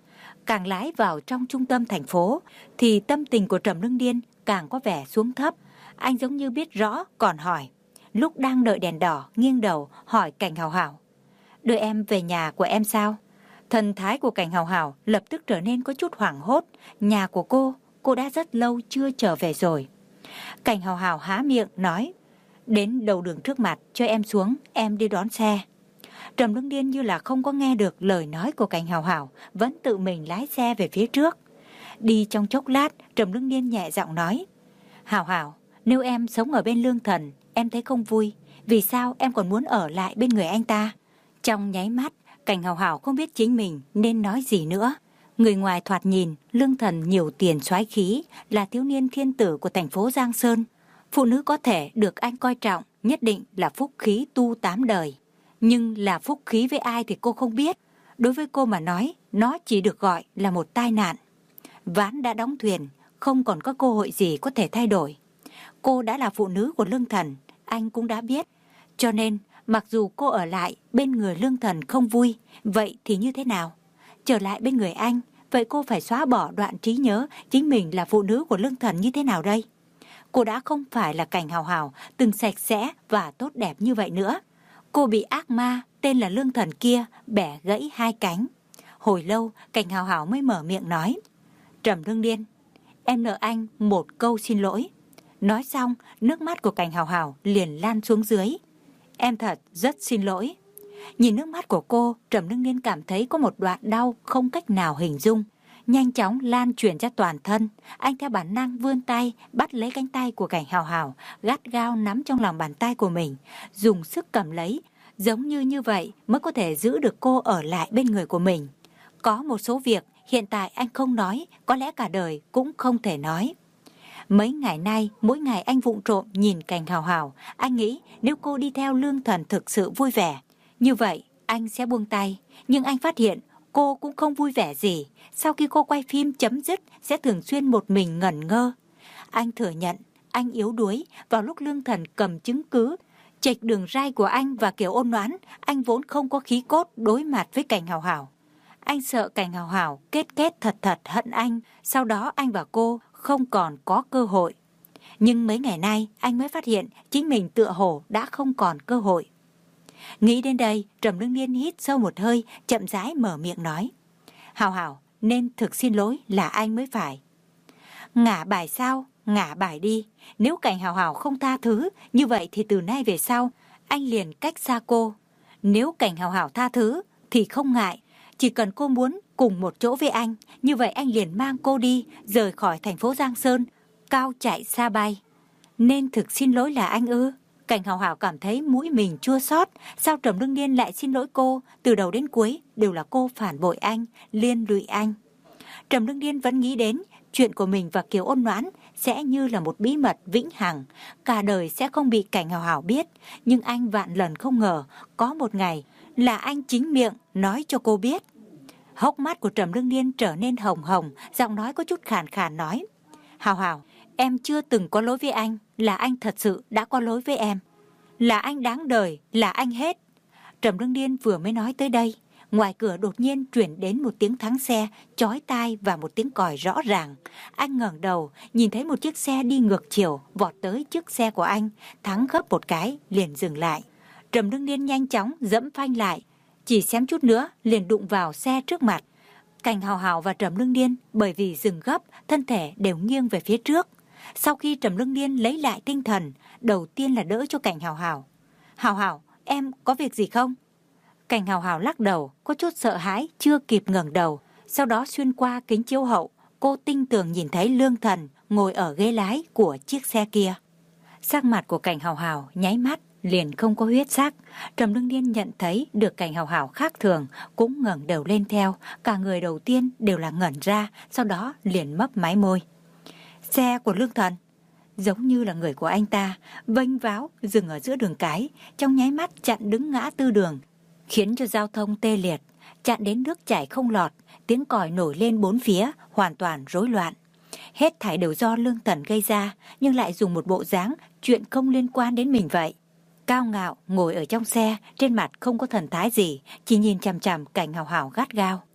Càng lái vào trong trung tâm thành phố thì tâm tình của Trầm Lương Điên càng có vẻ xuống thấp. Anh giống như biết rõ còn hỏi. Lúc đang đợi đèn đỏ, nghiêng đầu hỏi Cảnh Hào Hào: đưa em về nhà của em sao? Thần thái của Cảnh Hào Hào lập tức trở nên có chút hoảng hốt. Nhà của cô, cô đã rất lâu chưa trở về rồi. Cảnh Hào Hào há miệng nói: đến đầu đường trước mặt cho em xuống, em đi đón xe. Trầm Lương Điên như là không có nghe được lời nói của Cảnh Hào Hào, vẫn tự mình lái xe về phía trước. Đi trong chốc lát, Trầm Lương Điên nhẹ giọng nói: Hào Hào, nếu em sống ở bên Lương Thần, em thấy không vui. Vì sao em còn muốn ở lại bên người anh ta? Trong nháy mắt, Cảnh Hào Hào không biết chính mình nên nói gì nữa. Người ngoài thoạt nhìn, Lương Thần nhiều tiền soái khí, là thiếu niên thiên tử của thành phố Giang Sơn. Phụ nữ có thể được anh coi trọng nhất định là phúc khí tu tám đời. Nhưng là phúc khí với ai thì cô không biết. Đối với cô mà nói, nó chỉ được gọi là một tai nạn. Ván đã đóng thuyền, không còn có cơ hội gì có thể thay đổi. Cô đã là phụ nữ của Lương Thần, anh cũng đã biết. Cho nên, mặc dù cô ở lại bên người Lương Thần không vui, vậy thì như thế nào? Trở lại bên người anh, vậy cô phải xóa bỏ đoạn trí nhớ chính mình là phụ nữ của Lương Thần như thế nào đây? Cô đã không phải là Cảnh Hào Hào từng sạch sẽ và tốt đẹp như vậy nữa. Cô bị ác ma tên là Lương Thần kia bẻ gãy hai cánh. Hồi lâu, Cảnh Hào Hào mới mở miệng nói: Trầm Lương Điên, em nợ anh một câu xin lỗi. Nói xong, nước mắt của Cảnh Hào Hào liền lan xuống dưới. Em thật rất xin lỗi. Nhìn nước mắt của cô, Trầm Lương Điên cảm thấy có một đoạn đau không cách nào hình dung, nhanh chóng lan truyền ra toàn thân. Anh theo bản năng vươn tay bắt lấy cánh tay của Cảnh Hào Hào, gắt gao nắm trong lòng bàn tay của mình, dùng sức cầm lấy. Giống như như vậy mới có thể giữ được cô ở lại bên người của mình. Có một số việc hiện tại anh không nói, có lẽ cả đời cũng không thể nói. Mấy ngày nay, mỗi ngày anh vụng trộm nhìn Cảnh Hào Hào. Anh nghĩ nếu cô đi theo Lương Thần thực sự vui vẻ, như vậy anh sẽ buông tay. Nhưng anh phát hiện cô cũng không vui vẻ gì. Sau khi cô quay phim chấm dứt, sẽ thường xuyên một mình ngẩn ngơ. Anh thừa nhận anh yếu đuối. Vào lúc Lương Thần cầm chứng cứ chệch đường ray của anh và Kiều Ôn Noãn, anh vốn không có khí cốt đối mặt với Cảnh Hào Hào. Anh sợ Cảnh Hào Hào kết kết thật thật hận anh, sau đó anh và cô không còn có cơ hội. Nhưng mấy ngày nay anh mới phát hiện chính mình tựa hồ đã không còn cơ hội. Nghĩ đến đây, Trầm Lương Điên hít sâu một hơi, chậm rãi mở miệng nói: Hào Hào, nên thực xin lỗi là anh mới phải. Ngả bài sao? Ngả bài đi. Nếu Cảnh Hào Hào không tha thứ, như vậy thì từ nay về sau anh liền cách xa cô. Nếu Cảnh Hào Hào tha thứ thì không ngại, chỉ cần cô muốn cùng một chỗ với anh, như vậy anh liền mang cô đi, rời khỏi thành phố Giang Sơn, cao chạy xa bay. Nên thực xin lỗi là anh ư? Cảnh Hào Hào cảm thấy mũi mình chua xót. Sao Trầm Lương Điên lại xin lỗi cô? Từ đầu đến cuối đều là cô phản bội anh, liên lụy anh. Trầm Lương Điên vẫn nghĩ đến chuyện của mình và Kiều Ôn Noãn sẽ như là một bí mật vĩnh hằng, cả đời sẽ không bị Cảnh Hào Hào biết. Nhưng anh vạn lần không ngờ có một ngày là anh chính miệng nói cho cô biết. Hốc mắt của Trầm Lương Điên trở nên hồng hồng, giọng nói có chút khàn khàn nói: Hào Hào, em chưa từng có lỗi với anh, là anh thật sự đã có lỗi với em. Là anh đáng đời, là anh hết. Trầm Lương Điên vừa mới nói tới đây, ngoài cửa đột nhiên truyền đến một tiếng thắng xe chói tai và một tiếng còi rõ ràng. Anh ngẩng đầu, nhìn thấy một chiếc xe đi ngược chiều vọt tới trước xe của anh, thắng gấp một cái liền dừng lại. Trầm Lương Điên nhanh chóng dẫm phanh lại, chỉ xém chút nữa liền đụng vào xe trước mặt. Cảnh Hào Hào và Trầm Lương Điên bởi vì dừng gấp, thân thể đều nghiêng về phía trước. Sau khi Trầm Lương Điên lấy lại tinh thần, đầu tiên là đỡ cho Cảnh Hào Hào. Hào Hào, em có việc gì không? Cảnh Hào Hào lắc đầu, có chút sợ hãi, chưa kịp ngẩng đầu. Sau đó xuyên qua kính chiếu hậu, cô tinh tường nhìn thấy Lương Thần ngồi ở ghế lái của chiếc xe kia. Sắc mặt của Cảnh Hào Hào nháy mắt liền không có huyết sắc. Trầm Lương Điên nhận thấy được Cảnh Hào Hào khác thường, cũng ngẩng đầu lên theo. Cả người đầu tiên đều là ngẩn ra, sau đó liền mấp máy môi. Xe của Lương Thần, giống như là người của anh ta, vênh váo dừng ở giữa đường cái, trong nháy mắt chặn đứng ngã tư đường, khiến cho giao thông tê liệt, chặn đến nước chảy không lọt, tiếng còi nổi lên bốn phía, hoàn toàn rối loạn. Hết thảy đều do Lương Thần gây ra, nhưng lại dùng một bộ dáng chuyện không liên quan đến mình vậy. Cao ngạo ngồi ở trong xe, trên mặt không có thần thái gì, chỉ nhìn chằm chằm Cảnh Hào Hào gắt gao.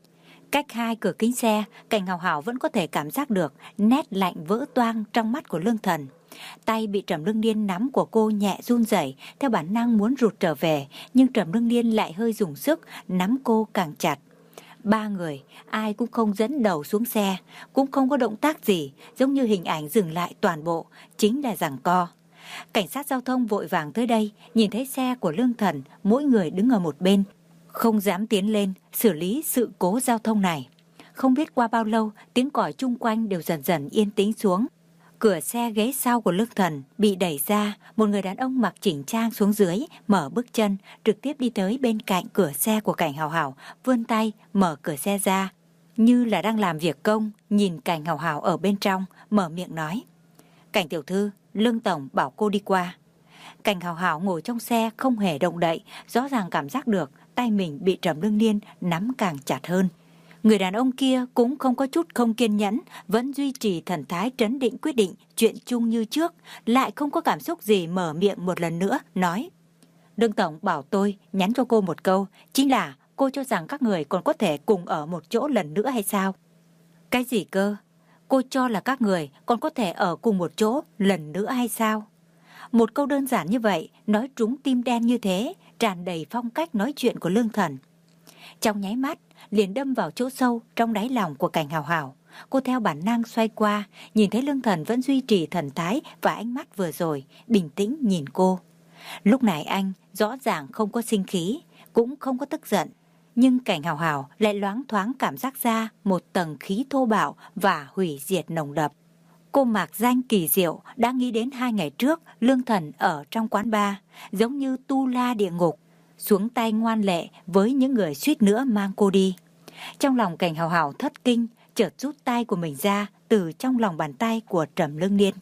Cách hai cửa kính xe, Cảnh Hào Hào vẫn có thể cảm giác được nét lạnh vỡ toang trong mắt của Lương Thần. Tay bị Trầm Lương Niên nắm của cô nhẹ run rẩy, theo bản năng muốn rụt trở về, nhưng Trầm Lương Niên lại hơi dùng sức, nắm cô càng chặt. Ba người, ai cũng không dẫn đầu xuống xe, cũng không có động tác gì, giống như hình ảnh dừng lại toàn bộ, chính là giằng co. Cảnh sát giao thông vội vàng tới đây, nhìn thấy xe của Lương Thần, mỗi người đứng ở một bên, không dám tiến lên xử lý sự cố giao thông này. Không biết qua bao lâu, tiếng còi chung quanh đều dần dần yên tĩnh xuống. Cửa xe ghế sau của Lương Thần bị đẩy ra, một người đàn ông mặc chỉnh trang xuống dưới, mở bước chân, trực tiếp đi tới bên cạnh cửa xe của Cảnh Hào Hào, vươn tay, mở cửa xe ra. Như là đang làm việc công, nhìn Cảnh Hào Hào ở bên trong, mở miệng nói. Cảnh tiểu thư, Lương Tổng bảo cô đi qua. Cảnh Hào Hào ngồi trong xe không hề động đậy, rõ ràng cảm giác được tay mình bị Trầm Lương Niên nắm càng chặt hơn. Người đàn ông kia cũng không có chút không kiên nhẫn, vẫn duy trì thần thái trấn định quyết định chuyện chung như trước, lại không có cảm xúc gì, mở miệng một lần nữa, nói. Lương Tổng bảo tôi nhắn cho cô một câu, chính là cô cho rằng các người còn có thể cùng ở một chỗ lần nữa hay sao? Cái gì cơ? Cô cho là các người còn có thể ở cùng một chỗ lần nữa hay sao? Một câu đơn giản như vậy, nói trúng tim đen như thế, tràn đầy phong cách nói chuyện của Lương Thần. Trong nháy mắt, liền đâm vào chỗ sâu trong đáy lòng của Cảnh Hào Hào. Cô theo bản năng xoay qua, nhìn thấy Lương Thần vẫn duy trì thần thái và ánh mắt vừa rồi, bình tĩnh nhìn cô. Lúc này anh rõ ràng không có sinh khí, cũng không có tức giận, nhưng Cảnh Hào Hào lại loáng thoáng cảm giác ra một tầng khí thô bạo và hủy diệt nồng đậm. Cô mạc danh kỳ diệu đã nghĩ đến hai ngày trước Lương Thần ở trong quán bar, giống như tu la địa ngục, xuống tay ngoan lệ với những người suýt nữa mang cô đi. Trong lòng Cảnh Hào Hào thất kinh, chợt rút tay của mình ra từ trong lòng bàn tay của Trầm Lương Niên.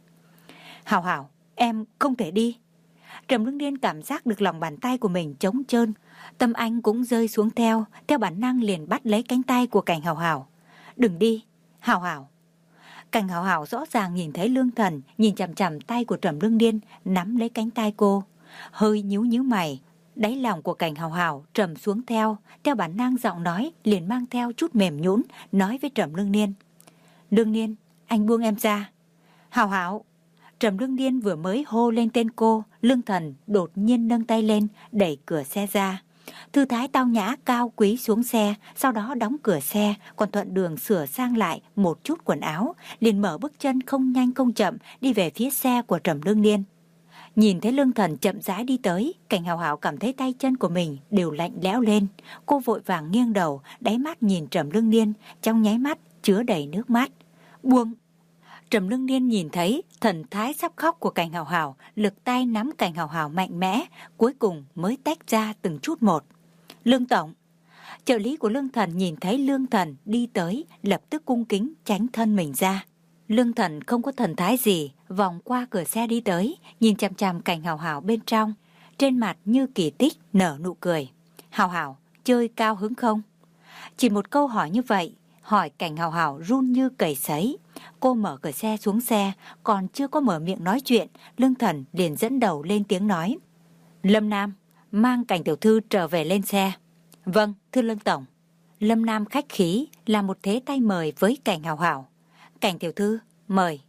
Hào Hào, em không thể đi. Trầm Lương Niên cảm giác được lòng bàn tay của mình trống trơn, tâm anh cũng rơi xuống theo, theo bản năng liền bắt lấy cánh tay của Cảnh Hào Hào. Đừng đi, Hào Hào. Cảnh Hào Hào rõ ràng nhìn thấy Lương Thần nhìn chằm chằm tay của Trầm Lương Niên, nắm lấy cánh tay cô, hơi nhíu nhíu mày. Đáy lòng của Cảnh Hào Hào trầm xuống theo, theo bản năng giọng nói liền mang theo chút mềm nhũn, nói với Trầm Lương Niên. Lương Niên, anh buông em ra. Hào Hào. Trầm Lương Niên vừa mới hô lên tên cô, Lương Thần đột nhiên nâng tay lên, đẩy cửa xe ra. Thư thái tao nhã cao quý xuống xe, sau đó đóng cửa xe, còn thuận đường sửa sang lại một chút quần áo, liền mở bước chân không nhanh không chậm đi về phía xe của Trầm Lương Niên. Nhìn thấy Lương Thần chậm rãi đi tới, Cảnh Hào Hào cảm thấy tay chân của mình đều lạnh lẽo lên. Cô vội vàng nghiêng đầu, đáy mắt nhìn Trầm Lương Niên, trong nháy mắt chứa đầy nước mắt. Buông. Trầm Lương Niên nhìn thấy thần thái sắp khóc của Cảnh Hào Hào, lực tay nắm Cảnh Hào Hào mạnh mẽ, cuối cùng mới tách ra từng chút một. Lương Tổng. Trợ lý của Lương Thần nhìn thấy Lương Thần đi tới, lập tức cung kính tránh thân mình ra. Lương Thần không có thần thái gì, vòng qua cửa xe đi tới, nhìn chằm chằm Cảnh Hào Hào bên trong, trên mặt như kỳ tích nở nụ cười. Hào Hào, chơi cao hứng không? Chỉ một câu hỏi như vậy, hỏi Cảnh Hào Hào run như cầy sấy. Cô mở cửa xe xuống xe, còn chưa có mở miệng nói chuyện, Lương Thần liền dẫn đầu lên tiếng nói. Lâm Nam, mang Cảnh tiểu thư trở về lên xe. Vâng, thưa Lương Tổng. Lâm Nam khách khí là một thế tay mời với Cảnh Hào Hào. Cảnh tiểu thư, mời.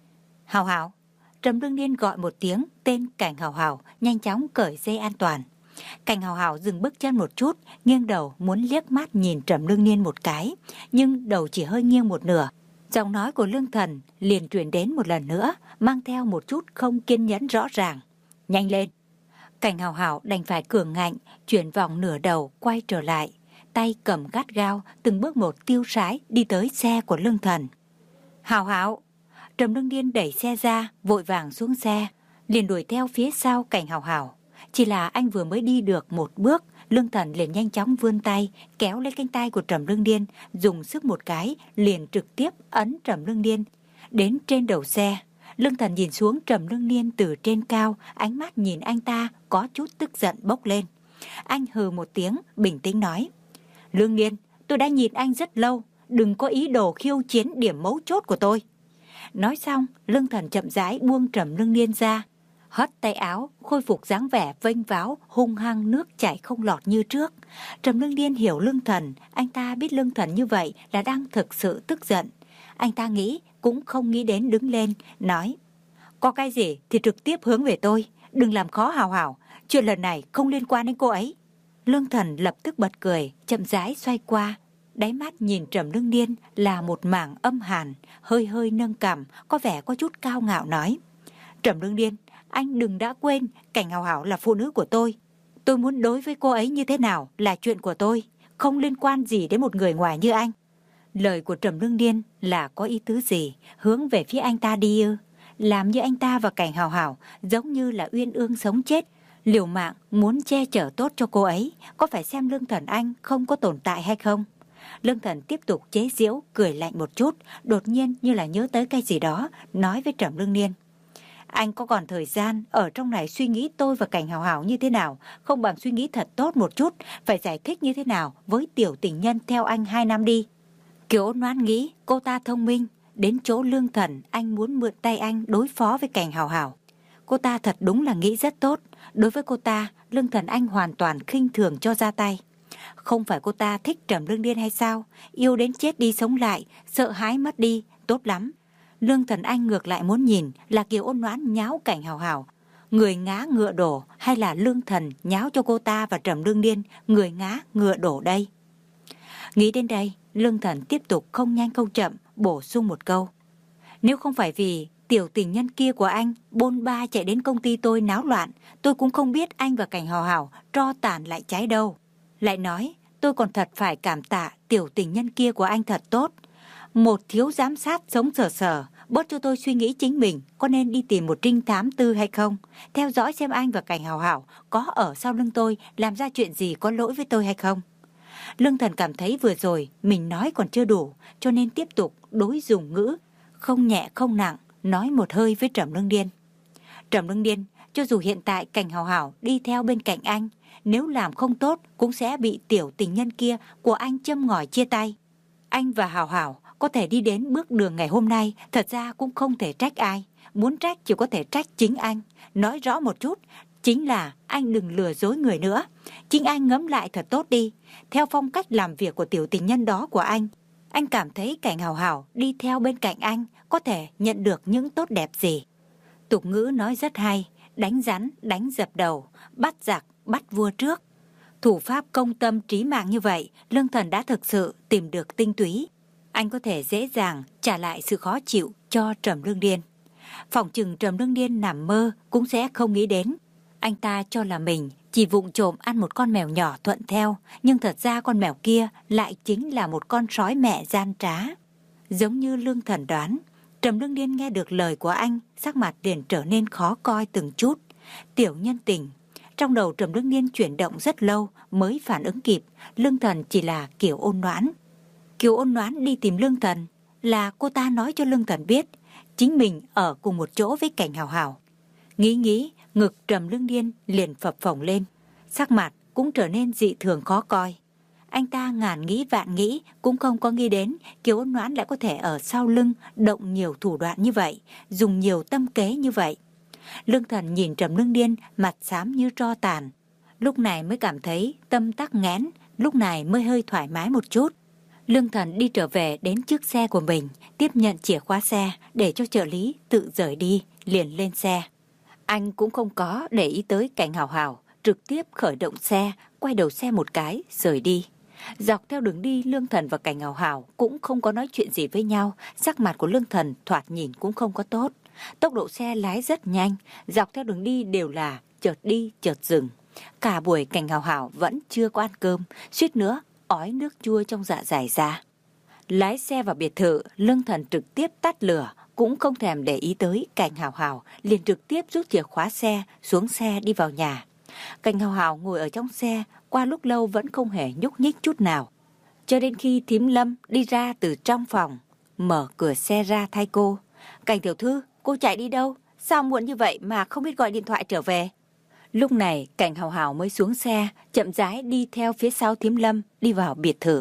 Hào Hào. Trầm Lương Niên gọi một tiếng tên Cảnh Hào Hào, nhanh chóng cởi dây an toàn. Cảnh Hào Hào dừng bước chân một chút, nghiêng đầu muốn liếc mắt nhìn Trầm Lương Niên một cái, nhưng đầu chỉ hơi nghiêng một nửa. Giọng nói của Lương Thần liền truyền đến một lần nữa, mang theo một chút không kiên nhẫn rõ ràng. Nhanh lên. Cảnh Hào Hào đành phải cường ngạnh, chuyển vòng nửa đầu quay trở lại, tay cầm gắt gao, từng bước một tiêu sái đi tới xe của Lương Thần. Hào Hào. Trầm Lương Niên đẩy xe ra, vội vàng xuống xe, liền đuổi theo phía sau Cảnh Hào Hào. Chỉ là anh vừa mới đi được một bước, Lương Thần liền nhanh chóng vươn tay, kéo lấy cánh tay của Trầm Lương Niên, dùng sức một cái, liền trực tiếp ấn Trầm Lương Niên đến trên đầu xe. Lương Thần nhìn xuống Trầm Lương Niên từ trên cao, ánh mắt nhìn anh ta có chút tức giận bốc lên. Anh hừ một tiếng, bình tĩnh nói. Lương Niên, tôi đã nhìn anh rất lâu, đừng có ý đồ khiêu chiến điểm mấu chốt của tôi. Nói xong, Lương Thần chậm rãi buông Trầm Lương Niên ra, hất tay áo, khôi phục dáng vẻ vênh váo, hung hăng nước chảy không lọt như trước. Trầm Lương Điên hiểu Lương Thần, anh ta biết Lương Thần như vậy là đang thực sự tức giận. Anh ta nghĩ cũng không nghĩ đến đứng lên, nói: có cái gì thì trực tiếp hướng về tôi, đừng làm khó Hào Hào, chuyện lần này không liên quan đến cô ấy. Lương Thần lập tức bật cười, chậm rãi xoay qua, đáy mắt nhìn Trầm Lương Điên là một mảng âm hàn, hơi hơi nâng cằm, có vẻ có chút cao ngạo nói: Trầm Lương Điên, anh đừng đã quên Cảnh Hào Hào là phụ nữ của tôi. Tôi muốn đối với cô ấy như thế nào là chuyện của tôi, không liên quan gì đến một người ngoài như anh. Lời của Trầm Lương Điên là có ý tứ gì, hướng về phía anh ta đi ư? Làm như anh ta và Cảnh Hào Hào giống như là uyên ương sống chết, liều mạng muốn che chở tốt cho cô ấy, có phải xem Lương Thần anh không có tồn tại hay không? Lương Thần tiếp tục chế giễu, cười lạnh một chút, đột nhiên như là nhớ tới cái gì đó, nói với Trầm Lương Điên: anh có còn thời gian ở trong này suy nghĩ tôi và Cảnh Hào Hào như thế nào, không bằng suy nghĩ thật tốt một chút, phải giải thích như thế nào với tiểu tình nhân theo anh hai năm đi. Kiều Ôn Noãn nghĩ cô ta thông minh, đến chỗ Lương Thần anh muốn mượn tay anh đối phó với Cảnh Hào Hào. Cô ta thật đúng là nghĩ rất tốt, đối với cô ta, Lương Thần anh hoàn toàn khinh thường cho ra tay. Không phải cô ta thích Trầm Lương Điên hay sao, yêu đến chết đi sống lại, sợ hãi mất đi, tốt lắm. Lương Thần anh ngược lại muốn nhìn là Kiều Ôn Noãn nháo Cảnh Hào Hào, người ngã ngựa đổ, hay là Lương Thần nháo cho cô ta và Trầm Lương Điên, người ngã ngựa đổ đây. Nghĩ đến đây, Lương Thần tiếp tục không nhanh không chậm bổ sung một câu: nếu không phải vì tiểu tình nhân kia của anh bôn ba chạy đến công ty tôi náo loạn, tôi cũng không biết anh và Cảnh Hào Hào tro tàn lại cháy đâu. Lại nói, tôi còn thật phải cảm tạ tiểu tình nhân kia của anh thật tốt. Một thiếu giám sát sống sờ sờ, bớt cho tôi suy nghĩ chính mình có nên đi tìm một trinh thám tư hay không, theo dõi xem anh và Cảnh Hào Hào có ở sau lưng tôi làm ra chuyện gì có lỗi với tôi hay không. Lương Thần cảm thấy vừa rồi mình nói còn chưa đủ, cho nên tiếp tục đối dùng ngữ, không nhẹ không nặng, nói một hơi với Trầm Lương Điên. Trầm Lương Điên, cho dù hiện tại Cảnh Hào Hào đi theo bên cạnh anh, nếu làm không tốt cũng sẽ bị tiểu tình nhân kia của anh châm ngòi chia tay. Anh và Hào Hào có thể đi đến bước đường ngày hôm nay, thật ra cũng không thể trách ai. Muốn trách chỉ có thể trách chính anh. Nói rõ một chút, chính là anh đừng lừa dối người nữa. Chính anh ngẫm lại thật tốt đi. Theo phong cách làm việc của tiểu tình nhân đó của anh, anh cảm thấy Cảnh Hào Hào đi theo bên cạnh anh có thể nhận được những tốt đẹp gì. Tục ngữ nói rất hay: đánh rắn, đánh dập đầu, bắt giặc, bắt vua trước. Thủ pháp công tâm trí mạng như vậy, Lương Thần đã thực sự tìm được tinh túy. Anh có thể dễ dàng trả lại sự khó chịu cho Trầm Lương Điên. Phỏng chừng Trầm Lương Điên nằm mơ cũng sẽ không nghĩ đến. Anh ta cho là mình chỉ vụng trộm ăn một con mèo nhỏ thuận theo, nhưng thật ra con mèo kia lại chính là một con sói mẹ gian trá. Giống như Lương Thần đoán, Trầm Lương Điên nghe được lời của anh, sắc mặt liền trở nên khó coi từng chút. Tiểu nhân tình. Trong đầu Trầm Lương Điên chuyển động rất lâu mới phản ứng kịp, Lương Thần chỉ là Kiều Ôn Noãn. Kiều Ôn Noãn đi tìm Lương Thần là cô ta nói cho Lương Thần biết chính mình ở cùng một chỗ với Cảnh Hào Hào. Nghĩ nghĩ, ngực Trầm Lương Điên liền phập phồng lên, sắc mặt cũng trở nên dị thường khó coi. Anh ta ngàn nghĩ vạn nghĩ cũng không có nghĩ đến Kiều Ôn Noãn lại có thể ở sau lưng động nhiều thủ đoạn như vậy, dùng nhiều tâm kế như vậy. Lương Thần nhìn Trầm Lương Điên mặt xám như tro tàn, lúc này mới cảm thấy tâm tắc nghẽn, lúc này mới hơi thoải mái một chút. Lương Thần đi trở về đến chiếc xe của mình, tiếp nhận chìa khóa xe để cho trợ lý tự rời đi, liền lên xe. Anh cũng không có để ý tới Cảnh Hào Hào, trực tiếp khởi động xe, quay đầu xe một cái, rời đi. Dọc theo đường đi, Lương Thần và Cảnh Hào Hào cũng không có nói chuyện gì với nhau, sắc mặt của Lương Thần thoạt nhìn cũng không có tốt. Tốc độ xe lái rất nhanh, dọc theo đường đi đều là chợt đi chợt dừng. Cả buổi Cảnh Hào Hào vẫn chưa có ăn cơm, suýt nữa ói nước chua trong dạ dày ra. Lái xe vào biệt thự, Lương Thần trực tiếp tắt lửa, cũng không thèm để ý tới Cảnh Hào Hào, liền trực tiếp rút chìa khóa xe, xuống xe đi vào nhà. Cảnh Hào Hào ngồi ở trong xe, qua lúc lâu vẫn không hề nhúc nhích chút nào. Cho đến khi thím Lâm đi ra từ trong phòng, mở cửa xe ra thay cô. Cảnh tiểu thư, cô chạy đi đâu? Sao muộn như vậy mà không biết gọi điện thoại trở về? Lúc này Cảnh Hào Hào mới xuống xe, chậm rãi đi theo phía sau thím Lâm đi vào biệt thự.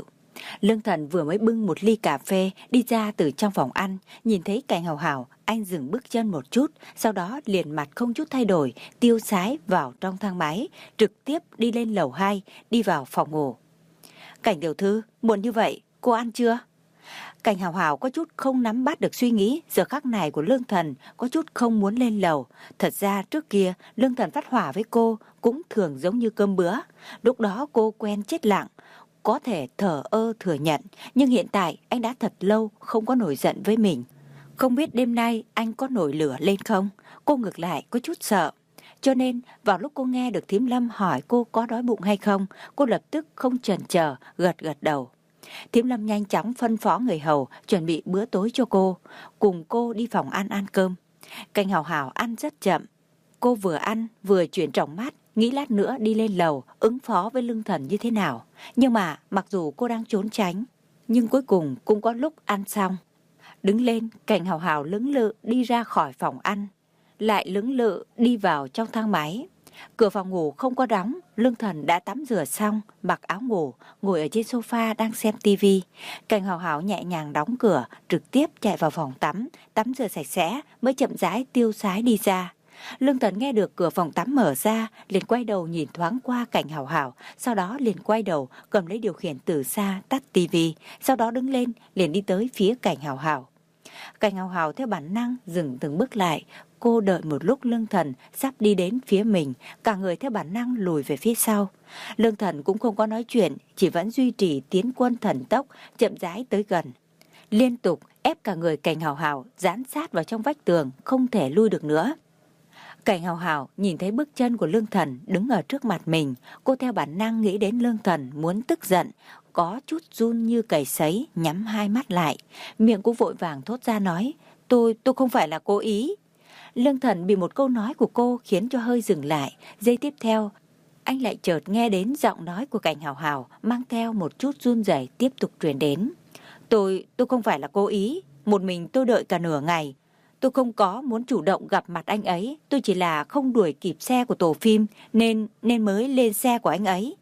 Lương Thần vừa mới bưng một ly cà phê đi ra từ trong phòng ăn, nhìn thấy Cảnh Hào Hào, anh dừng bước chân một chút, sau đó liền mặt không chút thay đổi, tiêu sái vào trong thang máy, trực tiếp đi lên lầu hai, đi vào phòng ngủ. Cảnh tiểu thư, muộn như vậy, cô ăn chưa? Cảnh Hào Hào có chút không nắm bắt được suy nghĩ giờ khắc này của Lương Thần, có chút không muốn lên lầu. Thật ra trước kia Lương Thần phát hỏa với cô cũng thường giống như cơm bữa. Lúc đó cô quen chết lặng, có thể thờ ơ thừa nhận, nhưng hiện tại anh đã thật lâu không có nổi giận với mình. Không biết đêm nay anh có nổi lửa lên không? Cô ngược lại có chút sợ. Cho nên vào lúc cô nghe được Thím Lâm hỏi cô có đói bụng hay không, cô lập tức không chần chờ gật gật đầu. Thím Lâm nhanh chóng phân phó người hầu chuẩn bị bữa tối cho cô, cùng cô đi phòng ăn ăn cơm. Cảnh Hào Hào ăn rất chậm. Cô vừa ăn vừa chuyển trọng mắt, nghĩ lát nữa đi lên lầu ứng phó với Lương Thần như thế nào. Nhưng mà mặc dù cô đang trốn tránh, nhưng cuối cùng cũng có lúc ăn xong. Đứng lên, Cảnh Hào Hào lững lự đi ra khỏi phòng ăn, lại lững lự đi vào trong thang máy. Cửa phòng ngủ không có đóng, Lương Thần đã tắm rửa xong, mặc áo ngủ, ngồi ở trên sofa đang xem tivi. Cảnh Hào Hào nhẹ nhàng đóng cửa, trực tiếp chạy vào phòng tắm, tắm rửa sạch sẽ mới chậm rãi tiêu sái đi ra. Lương Thần nghe được cửa phòng tắm mở ra, liền quay đầu nhìn thoáng qua Cảnh Hào Hào, sau đó liền quay đầu cầm lấy điều khiển từ xa tắt tivi, sau đó đứng lên liền đi tới phía Cảnh Hào Hào. Cảnh Hào Hào theo bản năng dừng từng bước lại. Cô đợi một lúc Lương Thần sắp đi đến phía mình, cả người theo bản năng lùi về phía sau. Lương Thần cũng không có nói chuyện, chỉ vẫn duy trì tiến quân thần tốc, chậm rãi tới gần. Liên tục ép cả người Cảnh Hào Hào dán sát vào trong vách tường, không thể lui được nữa. Cảnh Hào Hào nhìn thấy bước chân của Lương Thần đứng ở trước mặt mình, cô theo bản năng nghĩ đến Lương Thần muốn tức giận, có chút run như cầy sấy, nhắm hai mắt lại. Miệng cô vội vàng thốt ra nói, tôi, tôi không phải là cố ý. Lương Thần bị một câu nói của cô khiến cho hơi dừng lại. Giây tiếp theo, anh lại chợt nghe đến giọng nói của Cảnh Hào Hào mang theo một chút run rẩy tiếp tục truyền đến. Tôi, tôi không phải là cố ý. Một mình tôi đợi cả nửa ngày. Tôi không có muốn chủ động gặp mặt anh ấy. Tôi chỉ là không đuổi kịp xe của tổ phim nên, nên mới lên xe của anh ấy.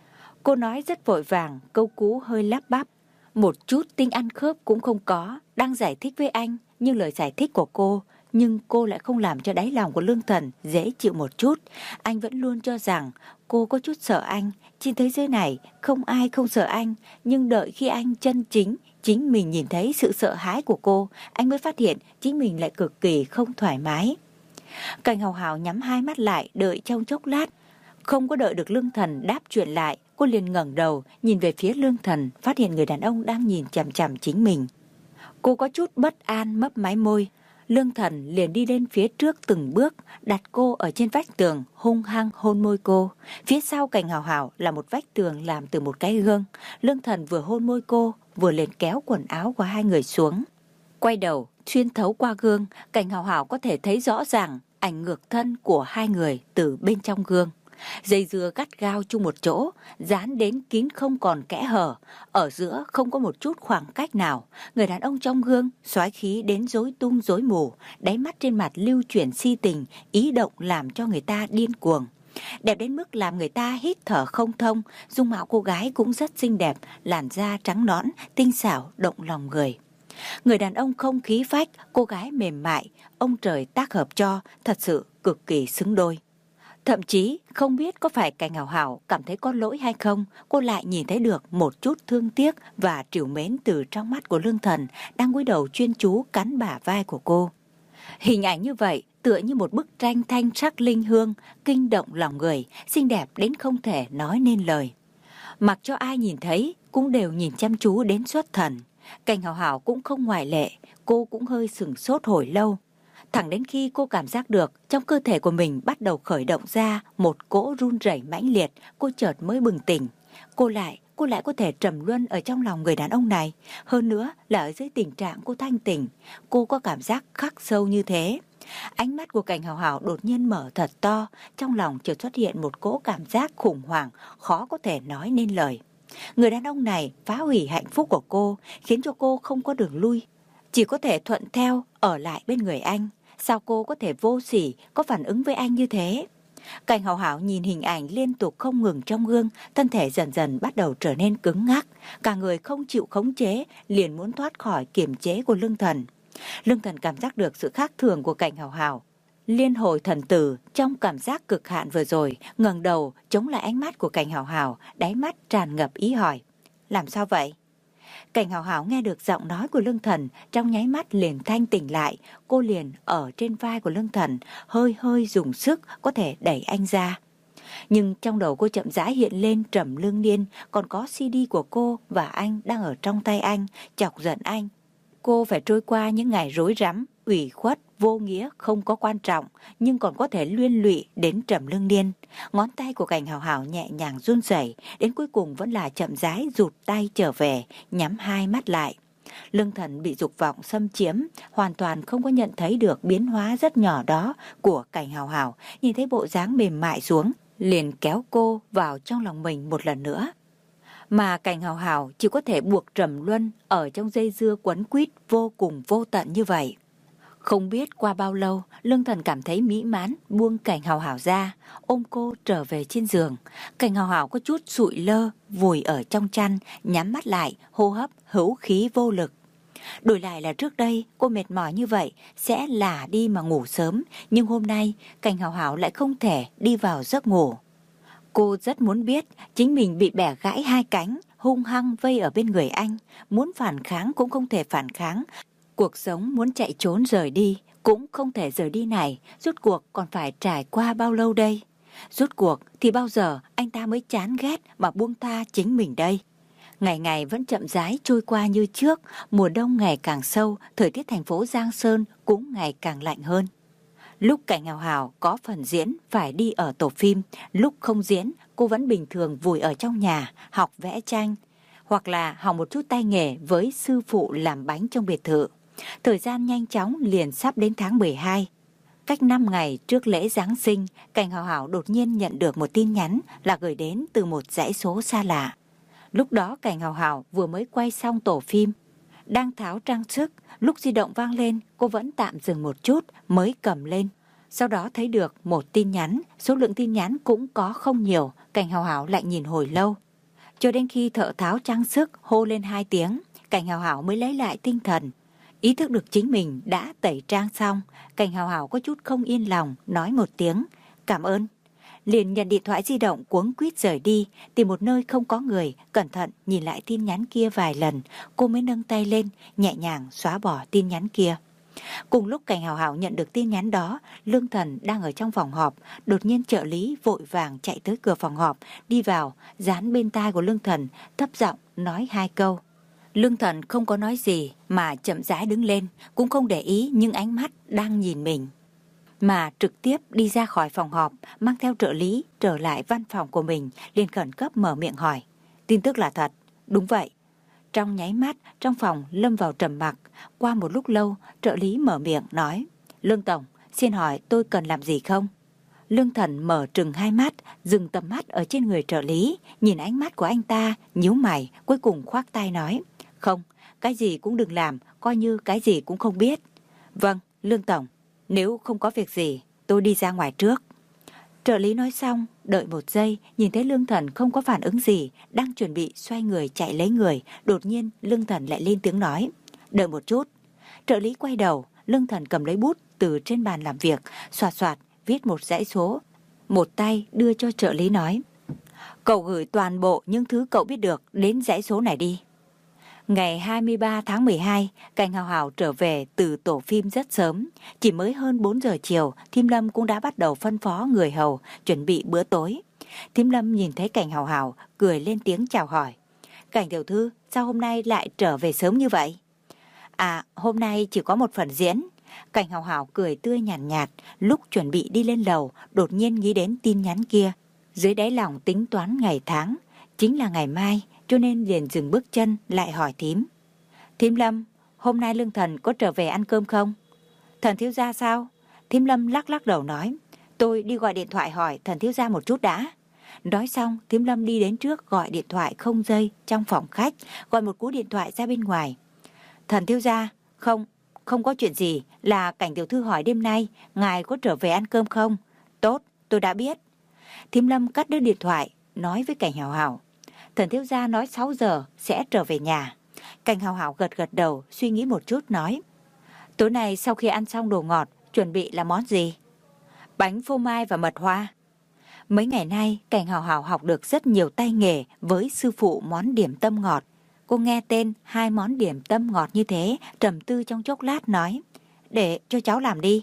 Cô nói rất vội vàng, câu cú hơi lắp bắp. Một chút tinh ăn khớp cũng không có. Đang giải thích với anh, nhưng lời giải thích của cô, nhưng cô lại không làm cho đáy lòng của Lương Thần dễ chịu một chút. Anh vẫn luôn cho rằng cô có chút sợ anh. Trên thế giới này không ai không sợ anh, nhưng đợi khi anh chân chính, chính mình nhìn thấy sự sợ hãi của cô, anh mới phát hiện chính mình lại cực kỳ không thoải mái. Cảnh Hào Hào nhắm hai mắt lại đợi trong chốc lát. Không có đợi được Lương Thần đáp chuyện lại, cô liền ngẩng đầu nhìn về phía Lương Thần, phát hiện người đàn ông đang nhìn chằm chằm chính mình. Cô có chút bất an mấp máy môi. Lương Thần liền đi lên phía trước từng bước, đặt cô ở trên vách tường, hung hăng hôn môi cô. Phía sau Cảnh Hào Hào là một vách tường làm từ một cái gương. Lương Thần vừa hôn môi cô, vừa liền kéo quần áo của hai người xuống. Quay đầu, xuyên thấu qua gương, Cảnh Hào Hào có thể thấy rõ ràng ảnh ngược thân của hai người từ bên trong gương. Dây dưa gắt gao chung một chỗ, dán đến kín không còn kẽ hở, ở giữa không có một chút khoảng cách nào. Người đàn ông trong gương xoáy khí đến rối tung rối mù, đáy mắt trên mặt lưu chuyển si tình, ý động làm cho người ta điên cuồng. Đẹp đến mức làm người ta hít thở không thông. Dung mạo cô gái cũng rất xinh đẹp, làn da trắng nõn, tinh xảo, động lòng người. Người đàn ông không khí phách, cô gái mềm mại, ông trời tác hợp cho, thật sự cực kỳ xứng đôi. Thậm chí không biết có phải Cảnh Hào Hào cảm thấy có lỗi hay không, cô lại nhìn thấy được một chút thương tiếc và trìu mến từ trong mắt của Lương Thần đang cúi đầu chuyên chú cắn bả vai của cô. Hình ảnh như vậy tựa như một bức tranh thanh sắc linh hương, kinh động lòng người, xinh đẹp đến không thể nói nên lời. Mặc cho ai nhìn thấy cũng đều nhìn chăm chú đến xuất thần. Cảnh Hào Hào cũng không ngoại lệ, cô cũng hơi sửng sốt hồi lâu. Thẳng đến khi cô cảm giác được trong cơ thể của mình bắt đầu khởi động ra một cỗ run rẩy mãnh liệt, cô chợt mới bừng tỉnh. Cô lại, cô lại có thể trầm luân ở trong lòng người đàn ông này. Hơn nữa là ở dưới tình trạng cô thanh tỉnh, cô có cảm giác khắc sâu như thế. Ánh mắt của Cảnh Hào Hào đột nhiên mở thật to, trong lòng chợt xuất hiện một cỗ cảm giác khủng hoảng, khó có thể nói nên lời. Người đàn ông này phá hủy hạnh phúc của cô, khiến cho cô không có đường lui, chỉ có thể thuận theo, ở lại bên người anh. Sao cô có thể vô sỉ, có phản ứng với anh như thế? Cảnh Hảo Hảo nhìn hình ảnh liên tục không ngừng trong gương, thân thể dần dần bắt đầu trở nên cứng ngắc, cả người không chịu khống chế, liền muốn thoát khỏi kiềm chế của Lương Thần. Lương Thần cảm giác được sự khác thường của Cảnh Hảo Hảo. Liên hồi thần tử trong cảm giác cực hạn vừa rồi, ngẩng đầu chống lại ánh mắt của Cảnh Hảo Hảo, đáy mắt tràn ngập ý hỏi: làm sao vậy? Cảnh Hảo Hảo nghe được giọng nói của Lương Thần, trong nháy mắt liền thanh tỉnh lại, cô liền ở trên vai của Lương Thần, hơi hơi dùng sức có thể đẩy anh ra. Nhưng trong đầu cô chậm rãi hiện lên Trầm Lương Niên, còn có xê đê của cô và anh đang ở trong tay anh, chọc giận anh. Cô phải trôi qua những ngày rối rắm, ủy khuất, vô nghĩa, không có quan trọng, nhưng còn có thể liên lụy đến Trầm Lương Niên. Ngón tay của Cảnh Hảo Hảo nhẹ nhàng run rẩy, đến cuối cùng vẫn là chậm rãi rụt tay trở về, nhắm hai mắt lại. Lương Thần bị dục vọng xâm chiếm, hoàn toàn không có nhận thấy được biến hóa rất nhỏ đó của Cảnh Hảo Hảo, nhìn thấy bộ dáng mềm mại xuống, liền kéo cô vào trong lòng mình một lần nữa. Mà Cảnh Hảo Hảo chỉ có thể buộc Trầm Luân ở trong dây dưa quấn quýt vô cùng vô tận như vậy. Không biết qua bao lâu, Lương Thần cảm thấy mỹ mãn, buông Cảnh Hảo Hảo ra, ôm cô trở về trên giường. Cảnh Hảo Hảo có chút sụi lơ, vùi ở trong chăn, nhắm mắt lại, hô hấp hữu khí vô lực. Đổi lại là trước đây, cô mệt mỏi như vậy, sẽ lả đi mà ngủ sớm, nhưng hôm nay, Cảnh Hảo Hảo lại không thể đi vào giấc ngủ. Cô rất muốn biết chính mình bị bẻ gãy hai cánh, hung hăng vây ở bên người anh, muốn phản kháng cũng không thể phản kháng. Cuộc sống muốn chạy trốn rời đi cũng không thể rời đi này, rốt cuộc còn phải trải qua bao lâu đây? Rốt cuộc thì bao giờ anh ta mới chán ghét mà buông tha chính mình đây? Ngày ngày vẫn chậm rãi trôi qua như trước, mùa đông ngày càng sâu, thời tiết thành phố Giang Sơn cũng ngày càng lạnh hơn. Lúc Cảnh Hảo Hảo có phần diễn phải đi ở tổ phim, lúc không diễn cô vẫn bình thường vùi ở trong nhà học vẽ tranh, hoặc là học một chút tay nghề với sư phụ làm bánh trong biệt thự. Thời gian nhanh chóng liền sắp đến tháng mười hai. Cách năm ngày trước lễ Giáng sinh, Cảnh Hảo Hảo đột nhiên nhận được một tin nhắn là gửi đến từ một dãy số xa lạ. Lúc đó Cảnh Hảo Hảo vừa mới quay xong tổ phim, đang tháo trang sức, lúc di động vang lên cô vẫn tạm dừng một chút mới cầm lên. Sau đó thấy được một tin nhắn, số lượng tin nhắn cũng có không nhiều, Cảnh Hảo Hảo lại nhìn hồi lâu. Cho đến khi thợ tháo trang sức hô lên hai tiếng, Cảnh Hảo Hảo mới lấy lại tinh thần. Ý thức được chính mình đã tẩy trang xong, Cảnh Hảo Hảo có chút không yên lòng, nói một tiếng cảm ơn. Liền nhận điện thoại di động cuống quýt rời đi, tìm một nơi không có người, cẩn thận nhìn lại tin nhắn kia vài lần, cô mới nâng tay lên, nhẹ nhàng xóa bỏ tin nhắn kia. Cùng lúc Cảnh Hảo Hảo nhận được tin nhắn đó, Lương Thần đang ở trong phòng họp, đột nhiên trợ lý vội vàng chạy tới cửa phòng họp, đi vào, dán bên tai của Lương Thần, thấp giọng nói hai câu. Lương Thần không có nói gì mà chậm rãi đứng lên, cũng không để ý những ánh mắt đang nhìn mình, mà trực tiếp đi ra khỏi phòng họp, mang theo trợ lý trở lại văn phòng của mình, liền khẩn cấp mở miệng hỏi: tin tức là thật? Đúng vậy. Trong nháy mắt, trong phòng lâm vào trầm mặc. Qua một lúc lâu, trợ lý mở miệng nói: Lương Tổng, xin hỏi tôi cần làm gì không? Lương Thần mở trừng hai mắt, dừng tầm mắt ở trên người trợ lý, nhìn ánh mắt của anh ta, nhíu mày, cuối cùng khoác tay nói: không, cái gì cũng đừng làm, coi như cái gì cũng không biết. Vâng, Lương Tổng, nếu không có việc gì, tôi đi ra ngoài trước. Trợ lý nói xong, đợi một giây, nhìn thấy Lương Thần không có phản ứng gì, đang chuẩn bị xoay người chạy lấy người, đột nhiên Lương Thần lại lên tiếng nói: đợi một chút. Trợ lý quay đầu, Lương Thần cầm lấy bút từ trên bàn làm việc, xoạt xoạt viết một dãy số, một tay đưa cho trợ lý nói: cậu gửi toàn bộ những thứ cậu biết được đến dãy số này đi. Ngày hai mươi ba tháng mười hai, Cảnh Hảo Hảo trở về từ tổ phim rất sớm. Chỉ mới hơn bốn giờ chiều, Thiêm Lâm cũng đã bắt đầu phân phó người hầu chuẩn bị bữa tối. Thiêm Lâm nhìn thấy Cảnh Hảo Hảo, cười lên tiếng chào hỏi: Cảnh tiểu thư, sao hôm nay lại trở về sớm như vậy? À, hôm nay chỉ có một phần diễn. Cảnh Hảo Hảo cười tươi nhàn nhạt, nhạt, lúc chuẩn bị đi lên lầu, đột nhiên nghĩ đến tin nhắn kia. Dưới đáy lòng tính toán ngày tháng, chính là ngày mai, cho nên liền dừng bước chân lại hỏi thím: Thím Lâm, hôm nay Lương Thần có trở về ăn cơm không? Thần thiếu gia sao? Thím Lâm lắc lắc đầu nói: tôi đi gọi điện thoại hỏi thần thiếu gia một chút đã. Nói xong, Thím Lâm đi đến trước gọi điện thoại không dây trong phòng khách, gọi một cú điện thoại ra bên ngoài. Thần thiếu gia, không, không có chuyện gì, là Cảnh tiểu thư hỏi đêm nay ngài có trở về ăn cơm không? Tốt, tôi đã biết. Thím Lâm cắt đứt điện thoại, nói với Cảnh Hảo Hảo. Thần thiếu gia nói sáu giờ sẽ trở về nhà. Cảnh Hảo Hảo gật gật đầu, suy nghĩ một chút nói. Tối nay sau khi ăn xong đồ ngọt, chuẩn bị là món gì? Bánh phô mai và mật hoa. Mấy ngày nay, Cảnh Hảo Hảo học được rất nhiều tay nghề với sư phụ món điểm tâm ngọt. Cô nghe tên hai món điểm tâm ngọt như thế, trầm tư trong chốc lát nói. Để cho cháu làm đi.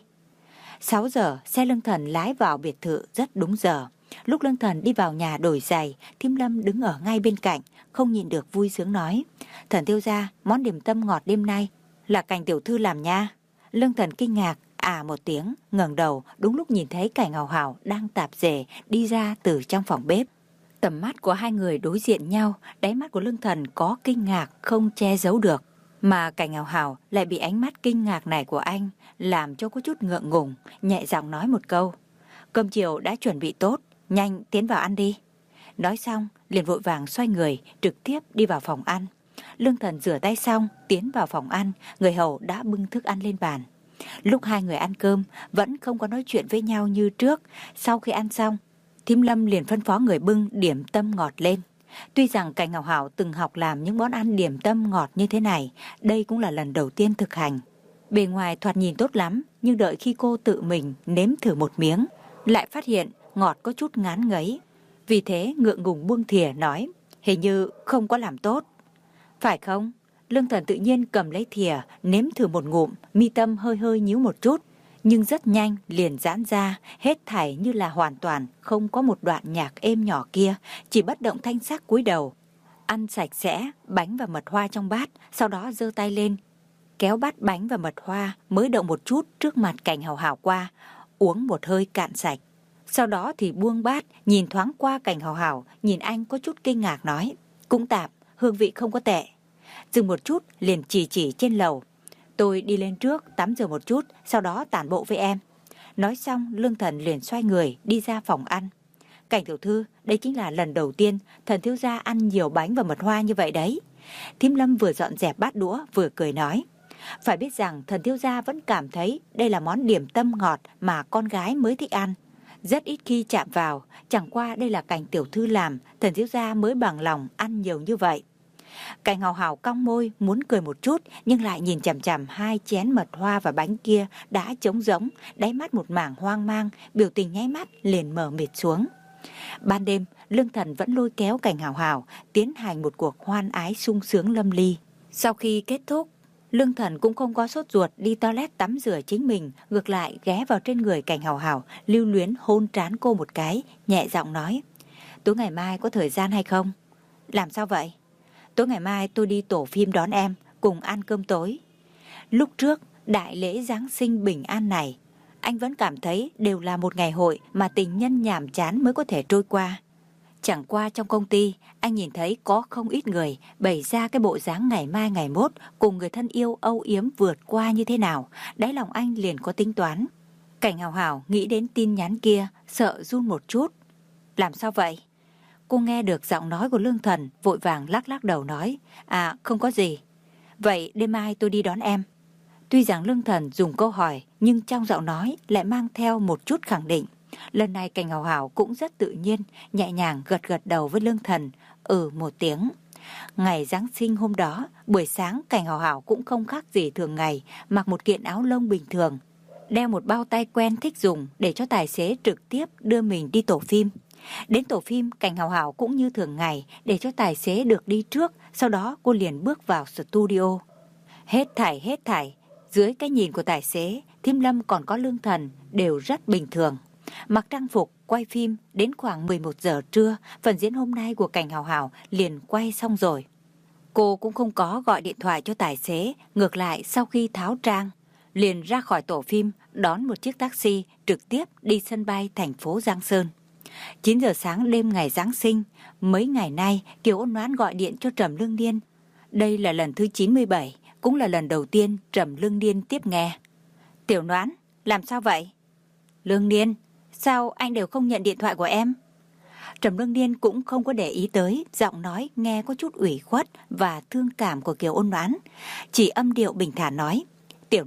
sáu giờ, xe Lương Thần lái vào biệt thự rất đúng giờ. Lúc Lương Thần đi vào nhà đổi giày, Thím Lâm đứng ở ngay bên cạnh, không nhịn được vui sướng nói. Thần thiếu gia, món điểm tâm ngọt đêm nay là Cảnh tiểu thư làm nha. Lương Thần kinh ngạc, à một tiếng, ngẩng đầu, đúng lúc nhìn thấy Cảnh Hảo Hảo đang tạp dề đi ra từ trong phòng bếp. Tầm mắt của hai người đối diện nhau, đáy mắt của Lương Thần có kinh ngạc không che giấu được. Mà Cảnh Hảo Hảo lại bị ánh mắt kinh ngạc này của anh làm cho có chút ngượng ngùng, nhẹ giọng nói một câu. Cơm chiều đã chuẩn bị tốt, nhanh tiến vào ăn đi. Nói xong, liền vội vàng xoay người, trực tiếp đi vào phòng ăn. Lương Thần rửa tay xong, tiến vào phòng ăn, người hầu đã bưng thức ăn lên bàn. Lúc hai người ăn cơm, vẫn không có nói chuyện với nhau như trước. Sau khi ăn xong, Thím Lâm liền phân phó người bưng điểm tâm ngọt lên. Tuy rằng Cảnh Hảo Hảo từng học làm những món ăn điểm tâm ngọt như thế này, đây cũng là lần đầu tiên thực hành. Bề ngoài thoạt nhìn tốt lắm, nhưng đợi khi cô tự mình nếm thử một miếng, lại phát hiện ngọt có chút ngán ngấy. Vì thế ngượng ngùng buông thìa nói, hình như không có làm tốt. Phải không? Lương Thần tự nhiên cầm lấy thìa, nếm thử một ngụm, mi tâm hơi hơi nhíu một chút. Nhưng rất nhanh liền giãn ra, hết thảy như là hoàn toàn không có một đoạn nhạc êm nhỏ kia, chỉ bất động thanh sắc cúi đầu. Ăn sạch sẽ bánh và mật hoa trong bát, sau đó giơ tay lên, kéo bát bánh và mật hoa mới động một chút trước mặt Cảnh Hảo Hảo qua, uống một hơi cạn sạch. Sau đó thì buông bát, nhìn thoáng qua Cảnh Hảo Hảo, nhìn anh có chút kinh ngạc nói, cũng tạm, hương vị không có tệ. Dừng một chút liền chỉ chỉ trên lầu. Tôi đi lên trước tắm rửa một chút, sau đó tản bộ với em. Nói xong Lương Thần liền xoay người đi ra phòng ăn. Cảnh tiểu thư, đây chính là lần đầu tiên thần thiếu gia ăn nhiều bánh và mật hoa như vậy đấy. Thím Lâm vừa dọn dẹp bát đũa vừa cười nói. Phải biết rằng thần thiếu gia vẫn cảm thấy đây là món điểm tâm ngọt mà con gái mới thích ăn. Rất ít khi chạm vào, chẳng qua đây là Cảnh tiểu thư làm, thần thiếu gia mới bằng lòng ăn nhiều như vậy. Cảnh Hảo Hảo cong môi muốn cười một chút, nhưng lại nhìn chằm chằm hai chén mật hoa và bánh kia đã trống rỗng, đáy mắt một mảng hoang mang, biểu tình nháy mắt liền mờ mịt xuống. Ban đêm, Lương Thần vẫn lôi kéo Cảnh Hảo Hảo tiến hành một cuộc hoan ái sung sướng lâm ly. Sau khi kết thúc, Lương Thần cũng không có sốt ruột đi toilet tắm rửa chính mình, ngược lại ghé vào trên người Cảnh Hảo Hảo, lưu luyến hôn trán cô một cái, nhẹ giọng nói: "Tối ngày mai có thời gian hay không?" "Làm sao vậy?" "Tối ngày mai tôi đi tổ phim đón em, cùng ăn cơm tối." Lúc trước, đại lễ Giáng sinh bình an này, anh vẫn cảm thấy đều là một ngày hội mà tình nhân nhàm chán mới có thể trôi qua. Chẳng qua trong công ty, anh nhìn thấy có không ít người bày ra cái bộ dáng ngày mai ngày mốt cùng người thân yêu âu yếm vượt qua như thế nào, đáy lòng anh liền có tính toán. Cảnh Hảo Hảo nghĩ đến tin nhắn kia, sợ run một chút. "Làm sao vậy?" Cô nghe được giọng nói của Lương Thần, vội vàng lắc lắc đầu nói: "À, không có gì." "Vậy đêm mai tôi đi đón em." Tuy rằng Lương Thần dùng câu hỏi, nhưng trong giọng nói lại mang theo một chút khẳng định. Lần này Cảnh Hảo Hảo cũng rất tự nhiên, nhẹ nhàng gật gật đầu với Lương Thần, ừ một tiếng. Ngày Giáng sinh hôm đó, buổi sáng Cảnh Hảo Hảo cũng không khác gì thường ngày, mặc một kiện áo lông bình thường, đeo một bao tay quen thích dùng để cho tài xế trực tiếp đưa mình đi tổ phim. Đến tổ phim, Cảnh Hảo Hảo cũng như thường ngày để cho tài xế được đi trước, sau đó cô liền bước vào studio. Hết thảy hết thảy, dưới cái nhìn của tài xế, Thím Lâm còn có Lương Thần đều rất bình thường. Mặc trang phục, quay phim, đến khoảng mười một giờ trưa, phần diễn hôm nay của Cảnh Hảo Hảo liền quay xong rồi. Cô cũng không có gọi điện thoại cho tài xế, ngược lại sau khi tháo trang, liền ra khỏi tổ phim, đón một chiếc taxi trực tiếp đi sân bay thành phố Giang Sơn. chín giờ sáng đêm ngày Giáng sinh, mấy ngày nay Kiều Ôn Noãn gọi điện cho Trầm Lương Niên. Đây là lần thứ chín mươi bảy, cũng là lần đầu tiên Trầm Lương Niên tiếp nghe. "Tiểu Noãn, làm sao vậy?" "Lương Niên, sao anh đều không nhận điện thoại của em?" Trầm Lương Niên cũng không có để ý tới giọng nói nghe có chút ủy khuất và thương cảm của Kiều Ôn Noãn, chỉ âm điệu bình thản nói: "Tiểu Noãn,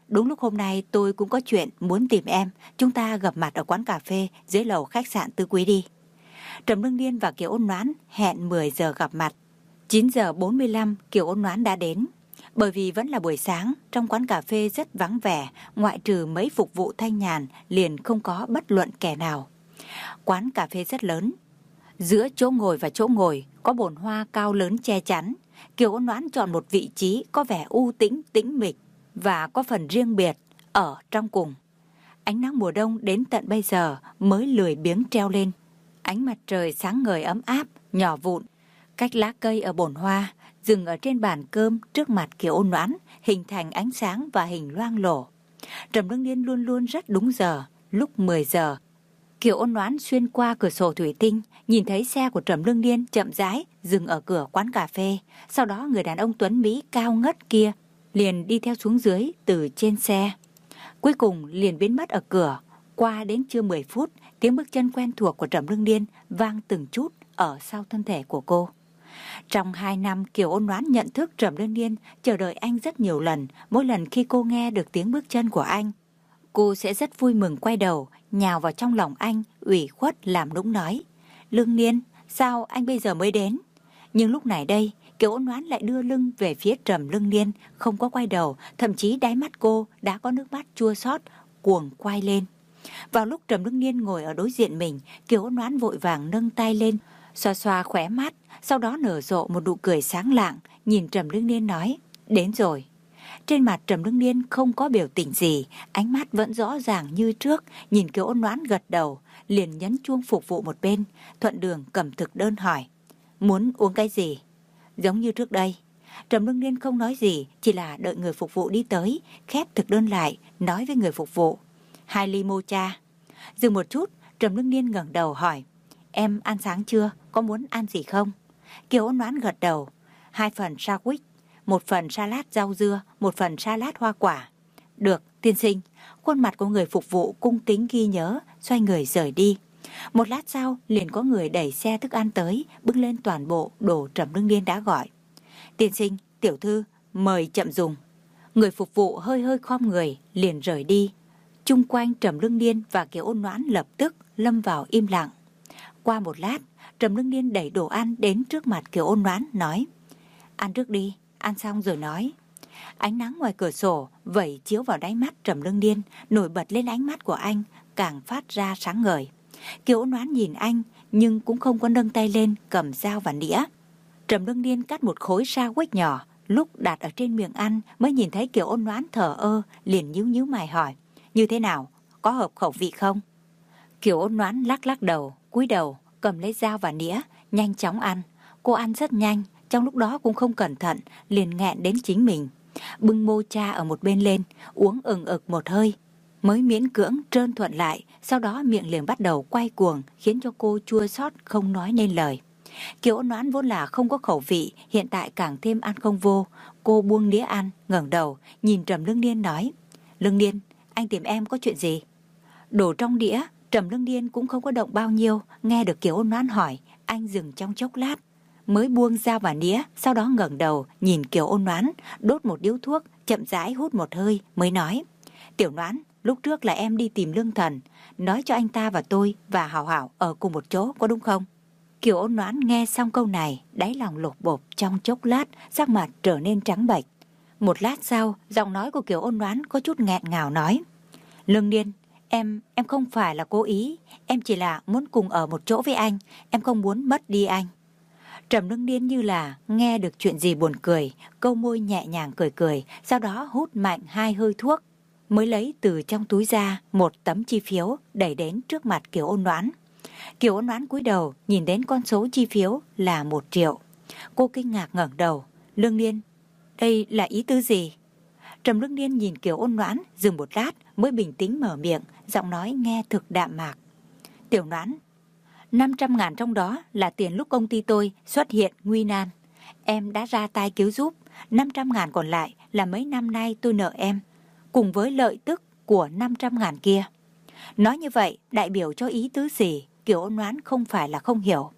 Đúng lúc hôm nay tôi cũng có chuyện muốn tìm em. Chúng ta gặp mặt ở quán cà phê dưới lầu khách sạn Tứ Quý đi. Trầm Lương Điên và Kiều Ôn Noãn hẹn mười giờ gặp mặt. chín giờ bốn mươi lăm Kiều Ôn Noãn đã đến. Bởi vì vẫn là buổi sáng, trong quán cà phê rất vắng vẻ, ngoại trừ mấy phục vụ thanh nhàn liền không có bất luận kẻ nào. Quán cà phê rất lớn. Giữa chỗ ngồi và chỗ ngồi có bồn hoa cao lớn che chắn. Kiều Ôn Noãn chọn một vị trí có vẻ u tĩnh, tĩnh mịch và có phần riêng biệt ở trong cùng. Ánh nắng mùa đông đến tận bây giờ mới lười biếng treo lên. Ánh mặt trời sáng ngời ấm áp, nhỏ vụn, cách lá cây ở bồn hoa, dừng ở trên bàn cơm trước mặt Kiều Ôn Noãn, hình thành ánh sáng và hình loang lổ. Trầm Lương Điên luôn luôn rất đúng giờ, lúc mười giờ. Kiều Ôn Noãn xuyên qua cửa sổ thủy tinh, nhìn thấy xe của Trầm Lương Điên chậm rãi dừng ở cửa quán cà phê. Sau đó người đàn ông tuấn Mỹ cao ngất kia liền đi theo xuống dưới từ trên xe. Cuối cùng liền biến mất ở cửa. Qua đến chưa mười phút, tiếng bước chân quen thuộc của Trầm Lương Điên vang từng chút ở sau thân thể của cô. Trong hai năm, Kiều Ôn Noãn nhận thức Trầm Lương Điên chờ đợi anh rất nhiều lần. Mỗi lần khi cô nghe được tiếng bước chân của anh, cô sẽ rất vui mừng quay đầu, nhào vào trong lòng anh, ủy khuất làm nũng nói: Lương Điên, sao anh bây giờ mới đến? Nhưng lúc này đây, Kiều Ôn Noãn lại đưa lưng về phía Trầm Lương Điên, không có quay đầu, thậm chí đáy mắt cô đã có nước mắt chua xót cuồng quay lên. Vào lúc Trầm Lương Điên ngồi ở đối diện mình, Kiều Ôn Noãn vội vàng nâng tay lên, xoa xoa khóe mắt, sau đó nở rộ một nụ cười sáng lạng, nhìn Trầm Lương Điên nói: Đến rồi. Trên mặt Trầm Lương Điên không có biểu tình gì, ánh mắt vẫn rõ ràng như trước, nhìn Kiều Ôn Noãn gật đầu, liền nhấn chuông phục vụ một bên, thuận đường cầm thực đơn hỏi: Muốn uống cái gì? Giống như trước đây. Trầm Lương Điên không nói gì, chỉ là đợi người phục vụ đi tới, khép thực đơn lại, nói với người phục vụ: Hai ly mocha. Dừng một chút, Trầm Lương Điên ngẩng đầu hỏi: Em ăn sáng chưa? Có muốn ăn gì không? Kiều Ôn Noãn gật đầu: Hai phần sandwich, một phần salad rau dưa, một phần salad hoa quả. Được, tiên sinh. Khuôn mặt của người phục vụ cung kính ghi nhớ, xoay người rời đi. Một lát sau, liền có người đẩy xe thức ăn tới, bưng lên toàn bộ đồ Trầm Lương Điên đã gọi. Tiên sinh, tiểu thư, mời chậm dùng. Người phục vụ hơi hơi khom người, liền rời đi. Chung quanh Trầm Lương Điên và Kiều Ôn Noãn lập tức lâm vào im lặng. Qua một lát, Trầm Lương Điên đẩy đồ ăn đến trước mặt Kiều Ôn Noãn, nói: Ăn trước đi, ăn xong rồi nói. Ánh nắng ngoài cửa sổ vẩy chiếu vào đáy mắt Trầm Lương Điên, nổi bật lên ánh mắt của anh, càng phát ra sáng ngời. Kiều Ôn Noãn nhìn anh, nhưng cũng không có nâng tay lên cầm dao và nĩa. Trầm Lương Điên cắt một khối sandwich nhỏ, lúc đặt ở trên miệng ăn mới nhìn thấy Kiều Ôn Noãn thở ơ, liền nhíu nhíu mày hỏi: Như thế nào, có hợp khẩu vị không? Kiều Ôn Noãn lắc lắc đầu, cúi đầu cầm lấy dao và nĩa, nhanh chóng ăn. Cô ăn rất nhanh, trong lúc đó cũng không cẩn thận, liền nghẹn đến chính mình. Bưng mocha ở một bên lên, uống ừng ực một hơi, mới miễn cưỡng trơn thuận lại, sau đó miệng liền bắt đầu quay cuồng, khiến cho cô chua xót không nói nên lời. Kiều Ôn Noãn vốn là không có khẩu vị, hiện tại càng thêm ăn không vô. Cô buông đĩa ăn, ngẩng đầu, nhìn Trầm Lương Điên nói: Lương Điên, anh tìm em có chuyện gì? Đồ trong đĩa, Trầm Lương Điên cũng không có động bao nhiêu, nghe được Kiều Ôn Noãn hỏi, anh dừng trong chốc lát, mới buông dao và nĩa, sau đó ngẩng đầu, nhìn Kiều Ôn Noãn, đốt một điếu thuốc, chậm rãi hút một hơi, mới nói: Tiểu Noãn, lúc trước là em đi tìm Lương Thần, nói cho anh ta và tôi và Hảo Hảo ở cùng một chỗ, có đúng không? Kiều Ôn Noãn nghe xong câu này, đáy lòng lột bột, trong chốc lát, sắc mặt trở nên trắng bệch. Một lát sau, giọng nói của Kiều Ôn Noãn có chút nghẹn ngào nói: Lương Điên, em, em không phải là cố ý, em chỉ là muốn cùng ở một chỗ với anh, em không muốn mất đi anh. Trầm Lương Điên như là nghe được chuyện gì buồn cười, câu môi nhẹ nhàng cười cười, sau đó hút mạnh hai hơi thuốc, mới lấy từ trong túi ra một tấm chi phiếu đẩy đến trước mặt Kiều Ôn Noãn. Kiều Ôn Noãn cúi đầu nhìn đến con số chi phiếu là một triệu. Cô kinh ngạc ngẩng đầu: Lương Điên, đây là ý tứ gì? Trầm Lương Điên nhìn Kiều Ôn Noãn dừng một lát mới bình tĩnh mở miệng, giọng nói nghe thực đạm mạc: Tiểu Noãn, năm trăm ngàn trong đó là tiền lúc công ty tôi xuất hiện nguy nan, em đã ra tay cứu giúp. Năm trăm ngàn còn lại là mấy năm nay tôi nợ em, cùng với lợi tức của năm trăm ngàn kia. Nói như vậy đại biểu cho ý tứ gì? Kiều Ôn Noãn không phải là không hiểu.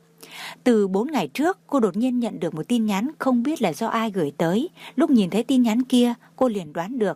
Từ bốn ngày trước, cô đột nhiên nhận được một tin nhắn không biết là do ai gửi tới. Lúc nhìn thấy tin nhắn kia, cô liền đoán được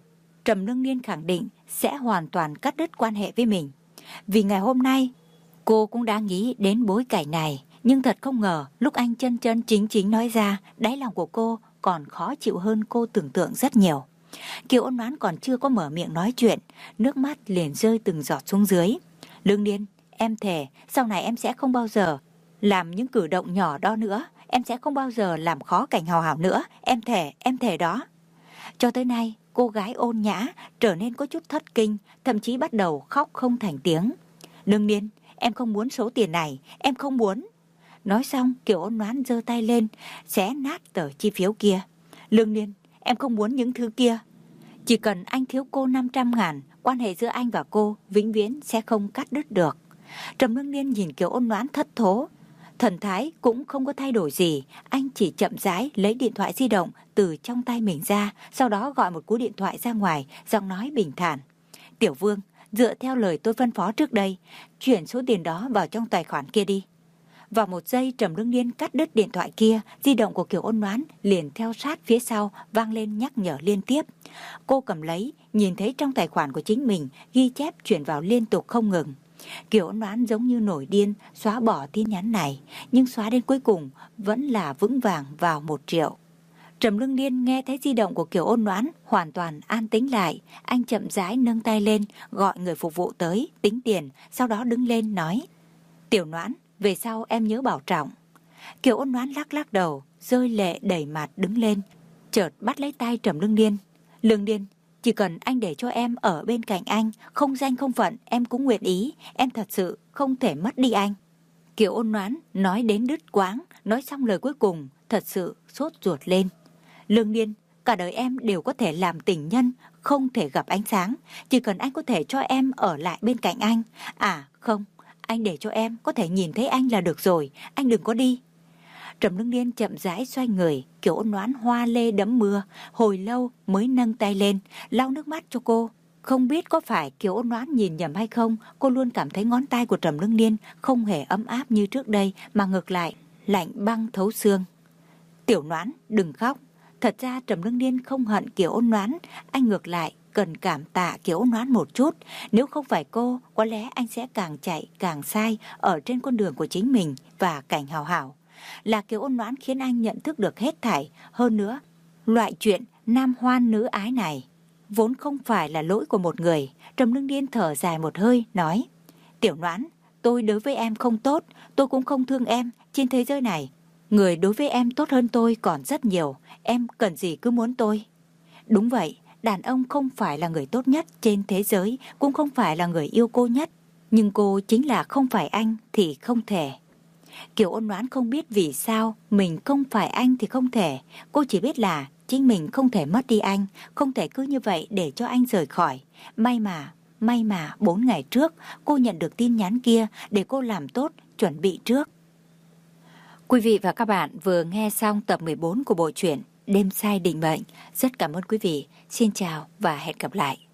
Trầm Lương Niên khẳng định sẽ hoàn toàn cắt đứt quan hệ với mình. Vì ngày hôm nay, cô cũng đã nghĩ đến bối cảnh này, nhưng thật không ngờ lúc anh chân chân chính chính nói ra, đáy lòng của cô còn khó chịu hơn cô tưởng tượng rất nhiều. Kiều Ôn Noãn còn chưa có mở miệng nói chuyện, nước mắt liền rơi từng giọt xuống dưới. Lương Niên, em thề sau này em sẽ không bao giờ làm những cử động nhỏ đó nữa, em sẽ không bao giờ làm khó Cảnh Hào Hào nữa, em thề, em thề đó. Cho tới nay, cô gái ôn nhã trở nên có chút thất kinh, thậm chí bắt đầu khóc không thành tiếng. Lương Niên, em không muốn số tiền này, em không muốn. Nói xong, Kiều Ôn Noãn giơ tay lên, xé nát tờ chi phiếu kia. Lương Niên, em không muốn những thứ kia. Chỉ cần anh thiếu cô năm trăm ngàn, quan hệ giữa anh và cô vĩnh viễn sẽ không cắt đứt được. Trầm Lương Niên nhìn Kiều Ôn Noãn thất thố. Thần thái cũng không có thay đổi gì, anh chỉ chậm rãi lấy điện thoại di động từ trong tay mình ra, sau đó gọi một cú điện thoại ra ngoài, giọng nói bình thản. Tiểu Vương, dựa theo lời tôi phân phó trước đây, chuyển số tiền đó vào trong tài khoản kia đi. Vào một giây Trầm Lương Niên cắt đứt điện thoại kia, di động của Kiều Ôn Noãn liền theo sát phía sau vang lên nhắc nhở liên tiếp. Cô cầm lấy, nhìn thấy trong tài khoản của chính mình ghi chép chuyển vào liên tục không ngừng. Kiều Ôn Noãn giống như nổi điên xóa bỏ tin nhắn này, nhưng xóa đến cuối cùng vẫn là vững vàng vào một triệu. Trầm Lương Niên nghe thấy di động của Kiều Ôn Noãn hoàn toàn an tĩnh lại, anh chậm rãi nâng tay lên gọi người phục vụ tới tính tiền, sau đó đứng lên nói: Tiểu Noãn, về sau em nhớ bảo trọng. Kiều Ôn Noãn lắc lắc đầu, rơi lệ đầy mặt đứng lên, chợt bắt lấy tay Trầm Lương Niên. Lương Niên, chỉ cần anh để cho em ở bên cạnh anh, không danh không phận em cũng nguyện ý, em thật sự không thể mất đi anh. Kiều Ôn Noãn nói đến đứt quãng, nói xong lời cuối cùng thật sự sốt ruột lên. Lương Niên, cả đời em đều có thể làm tình nhân, không thể gặp ánh sáng, chỉ cần anh có thể cho em ở lại bên cạnh anh. À không, anh để cho em có thể nhìn thấy anh là được rồi, anh đừng có đi. Trầm Lương Niên chậm rãi xoay người, Kiều Ôn Noãn hoa lê đẫm mưa, hồi lâu mới nâng tay lên, lau nước mắt cho cô. Không biết có phải Kiều Ôn Noãn nhìn nhầm hay không, cô luôn cảm thấy ngón tay của Trầm Lương Niên không hề ấm áp như trước đây, mà ngược lại, lạnh băng thấu xương. Tiểu Noãn, đừng khóc. Thật ra Trầm Lương Niên không hận Kiều Ôn Noãn, anh ngược lại cần cảm tạ Kiều Ôn Noãn một chút. Nếu không phải cô, có lẽ anh sẽ càng chạy càng sai ở trên con đường của chính mình và Cảnh Hào Hảo. Là Kiều Ôn Noãn khiến anh nhận thức được hết thảy. Hơn nữa, loại chuyện nam hoan nữ ái này vốn không phải là lỗi của một người. Trầm Lương Niên thở dài một hơi, nói: Tiểu Noãn, tôi đối với em không tốt, tôi cũng không thương em. Trên thế giới này, người đối với em tốt hơn tôi còn rất nhiều, em cần gì cứ muốn tôi. Đúng vậy, đàn ông không phải là người tốt nhất trên thế giới, cũng không phải là người yêu cô nhất. Nhưng cô chính là không phải anh thì không thể. Kiều Ôn Noãn không biết vì sao mình không phải anh thì không thể. Cô chỉ biết là chính mình không thể mất đi anh, không thể cứ như vậy để cho anh rời khỏi. May mà, may mà bốn ngày trước cô nhận được tin nhắn kia để cô làm tốt, chuẩn bị trước. Quý vị và các bạn vừa nghe xong tập mười bốn của bộ truyện Đêm Sai Định Mệnh. Rất cảm ơn quý vị. Xin chào và hẹn gặp lại.